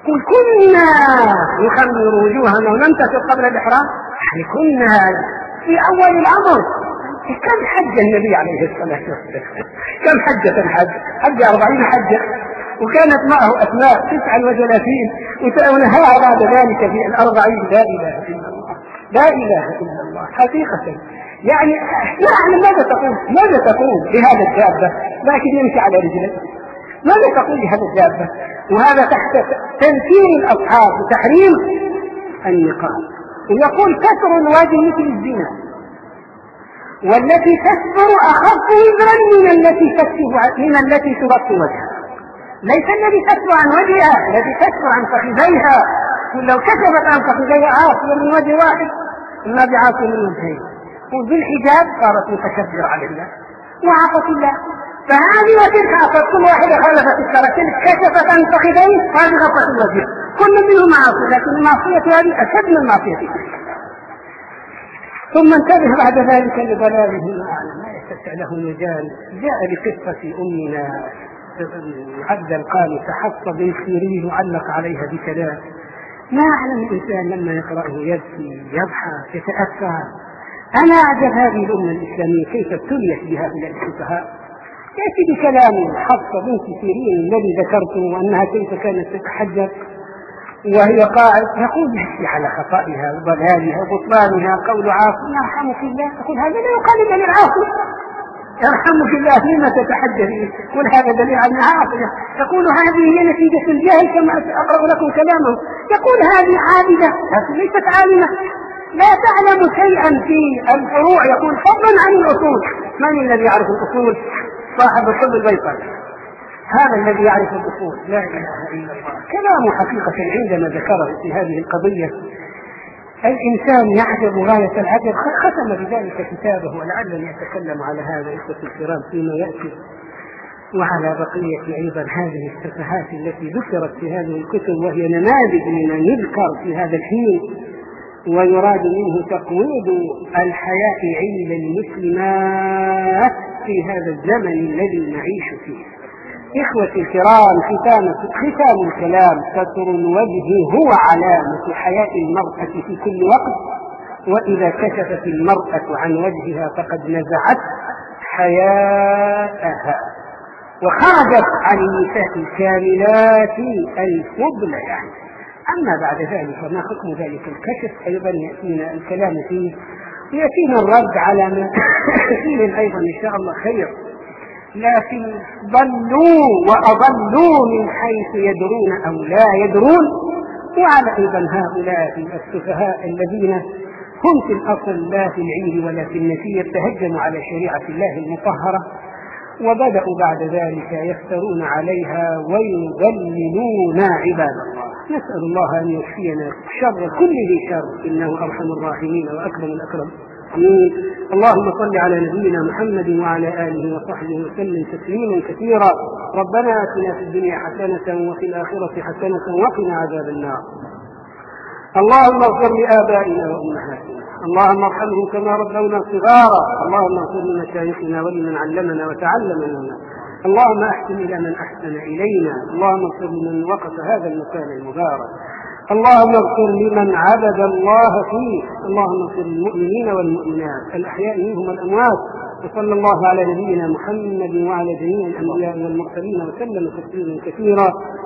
قل كنا نخمر وجوهنا ونمتثل قبل الإحرام، يعني كنا في أول الأمر. كم حج النبي عليه الصلاة والسلام؟ كم حجة الحج؟ حج أربعين حجة، وكانت معه أسماء تسعة وثلاثين، ونهاها بعد ذلك في الأربعين. لا إله إلا الله، لا إله إلا الله حقيقة. يعني نعلم ماذا تقول، ماذا تقول لهذا الدابة لكن يمشي على رجله؟ ماذا تقول لهذا الدابة؟ وهذا تحت تنكير الأصحاب وتحريم النقاب. ويقول كسر الوجه مثل الزنا، والتي تكسر أخف وزرا من التي تكسر من التي تغطي وجهها. ليس الذي تكسر عن وجهها، الذي تكسر عن فخذيها. ولو كشفت عن فخذيها عاصية من وجه واحد ما بعاصية من وجهين، وبالحجاب صارت متكبر على الله وعصت الله. فهذه وتلك عصت، كل واحدة خالفت الشرع. تلك كشفت عن فخذين، هذه غطت الوجه. كل منهم معصية، لكن المعصية هذه أشد من معصية. ثم انتبه بعد ذلك لضلاله الأعلى ما يتسع له المجال. جاء بقصة أمنا عبد القاني حفصة بن سيرين وعلق عليها بكلام ما يعلم الإنسان لما يقرأه يبكي يضحك يتأثر. أنا أعجب هذه الأمة الإسلامية كيف ابتليت بهؤلاء السفهاء. يأتي بكلام حفصة بنت سيرين الذي ذكرته أنها كيف كانت تتحجب وهي قاعد، يقول يحكي على خطئها وضلالها وبطلانها. قول عاصم يرحمك الله، يقول هذا لا يقال إلا للعاصم. يرحمك الله لما تتحدث، يقول هذا دليل على انها عاصية. يقول هذه هي نتيجة الجهل كما أقرأ لكم كلامه. يقول هذه عابدة لكن ليست عالمة، لا تعلم شيئا في الفروع. يقول فضلا عن الأصول. من الذي يعرف الأصول؟ صاحب الحب البيطري، هذا الذي يعرف الأصول. لا إله إلا الله. كلامه حقيقة عندما ذكره في هذه القضية الإنسان يعجب غاية العجب. ختم بذلك كتابه، ولعلني أتكلم على هذا إخوة الكرام فيما يأتي، وعلى بقية أيضا هذه السفهات التي ذكرت في هذه الكتب، وهي نماذج من يذكر في هذا الحين ويراد منه تقويض الحياء عند المسلمات في هذا الزمن الذي نعيش فيه. إخوتي الكرام، ختام ختام الكلام: ستر الوجه هو علامة حياء المرأة في كل وقت، وإذا كشفت المرأة عن وجهها فقد نزعت حياءها وخرجت عن النساء الكاملات الفضل. يعني أما بعد ذلك ما حكم ذلك الكشف أيضا يأتينا الكلام فيه، ويأتينا الرد على ما فيه أيضا إن شاء الله خير. لكن ضلوا وأضلوا من حيث يدرون أو لا يدرون. وعلى أيضا هؤلاء السفهاء الذين هم في الأصل لا في العلم ولا في النسير، تهجموا على شريعة الله المطهرة وبدأوا بعد ذلك يفترون عليها ويضللون عباد الله. نسأل الله أن يكفينا شر كل ذي شر، إنه أرحم الراحمين وأكرم الأكرم. آمين. اللهم صل على نبينا محمد وعلى آله وصحبه وسلم تسليما كثيرا. ربنا آتنا في الدنيا حسنة وفي الآخرة حسنة وقنا عذاب النار. اللهم اغفر لآبائنا وأمهاتنا، اللهم ارحمهم كما ربونا صغارا. اللهم اغفر لمشايخنا ولمن علمنا وتعلم منا. اللهم احسن إلى من أحسن إلينا. اللهم اغفر لمن وقف هذا المكان المبارك. اللهم اغفر لمن عبد الله فيه. اللهم اغفر للمؤمنين والمؤمنات الأحياء منهم والأموات. وصلى الله على نبينا محمد وعلى جميع الأنبياء والمرسلين وسلم تسليما كثيرا.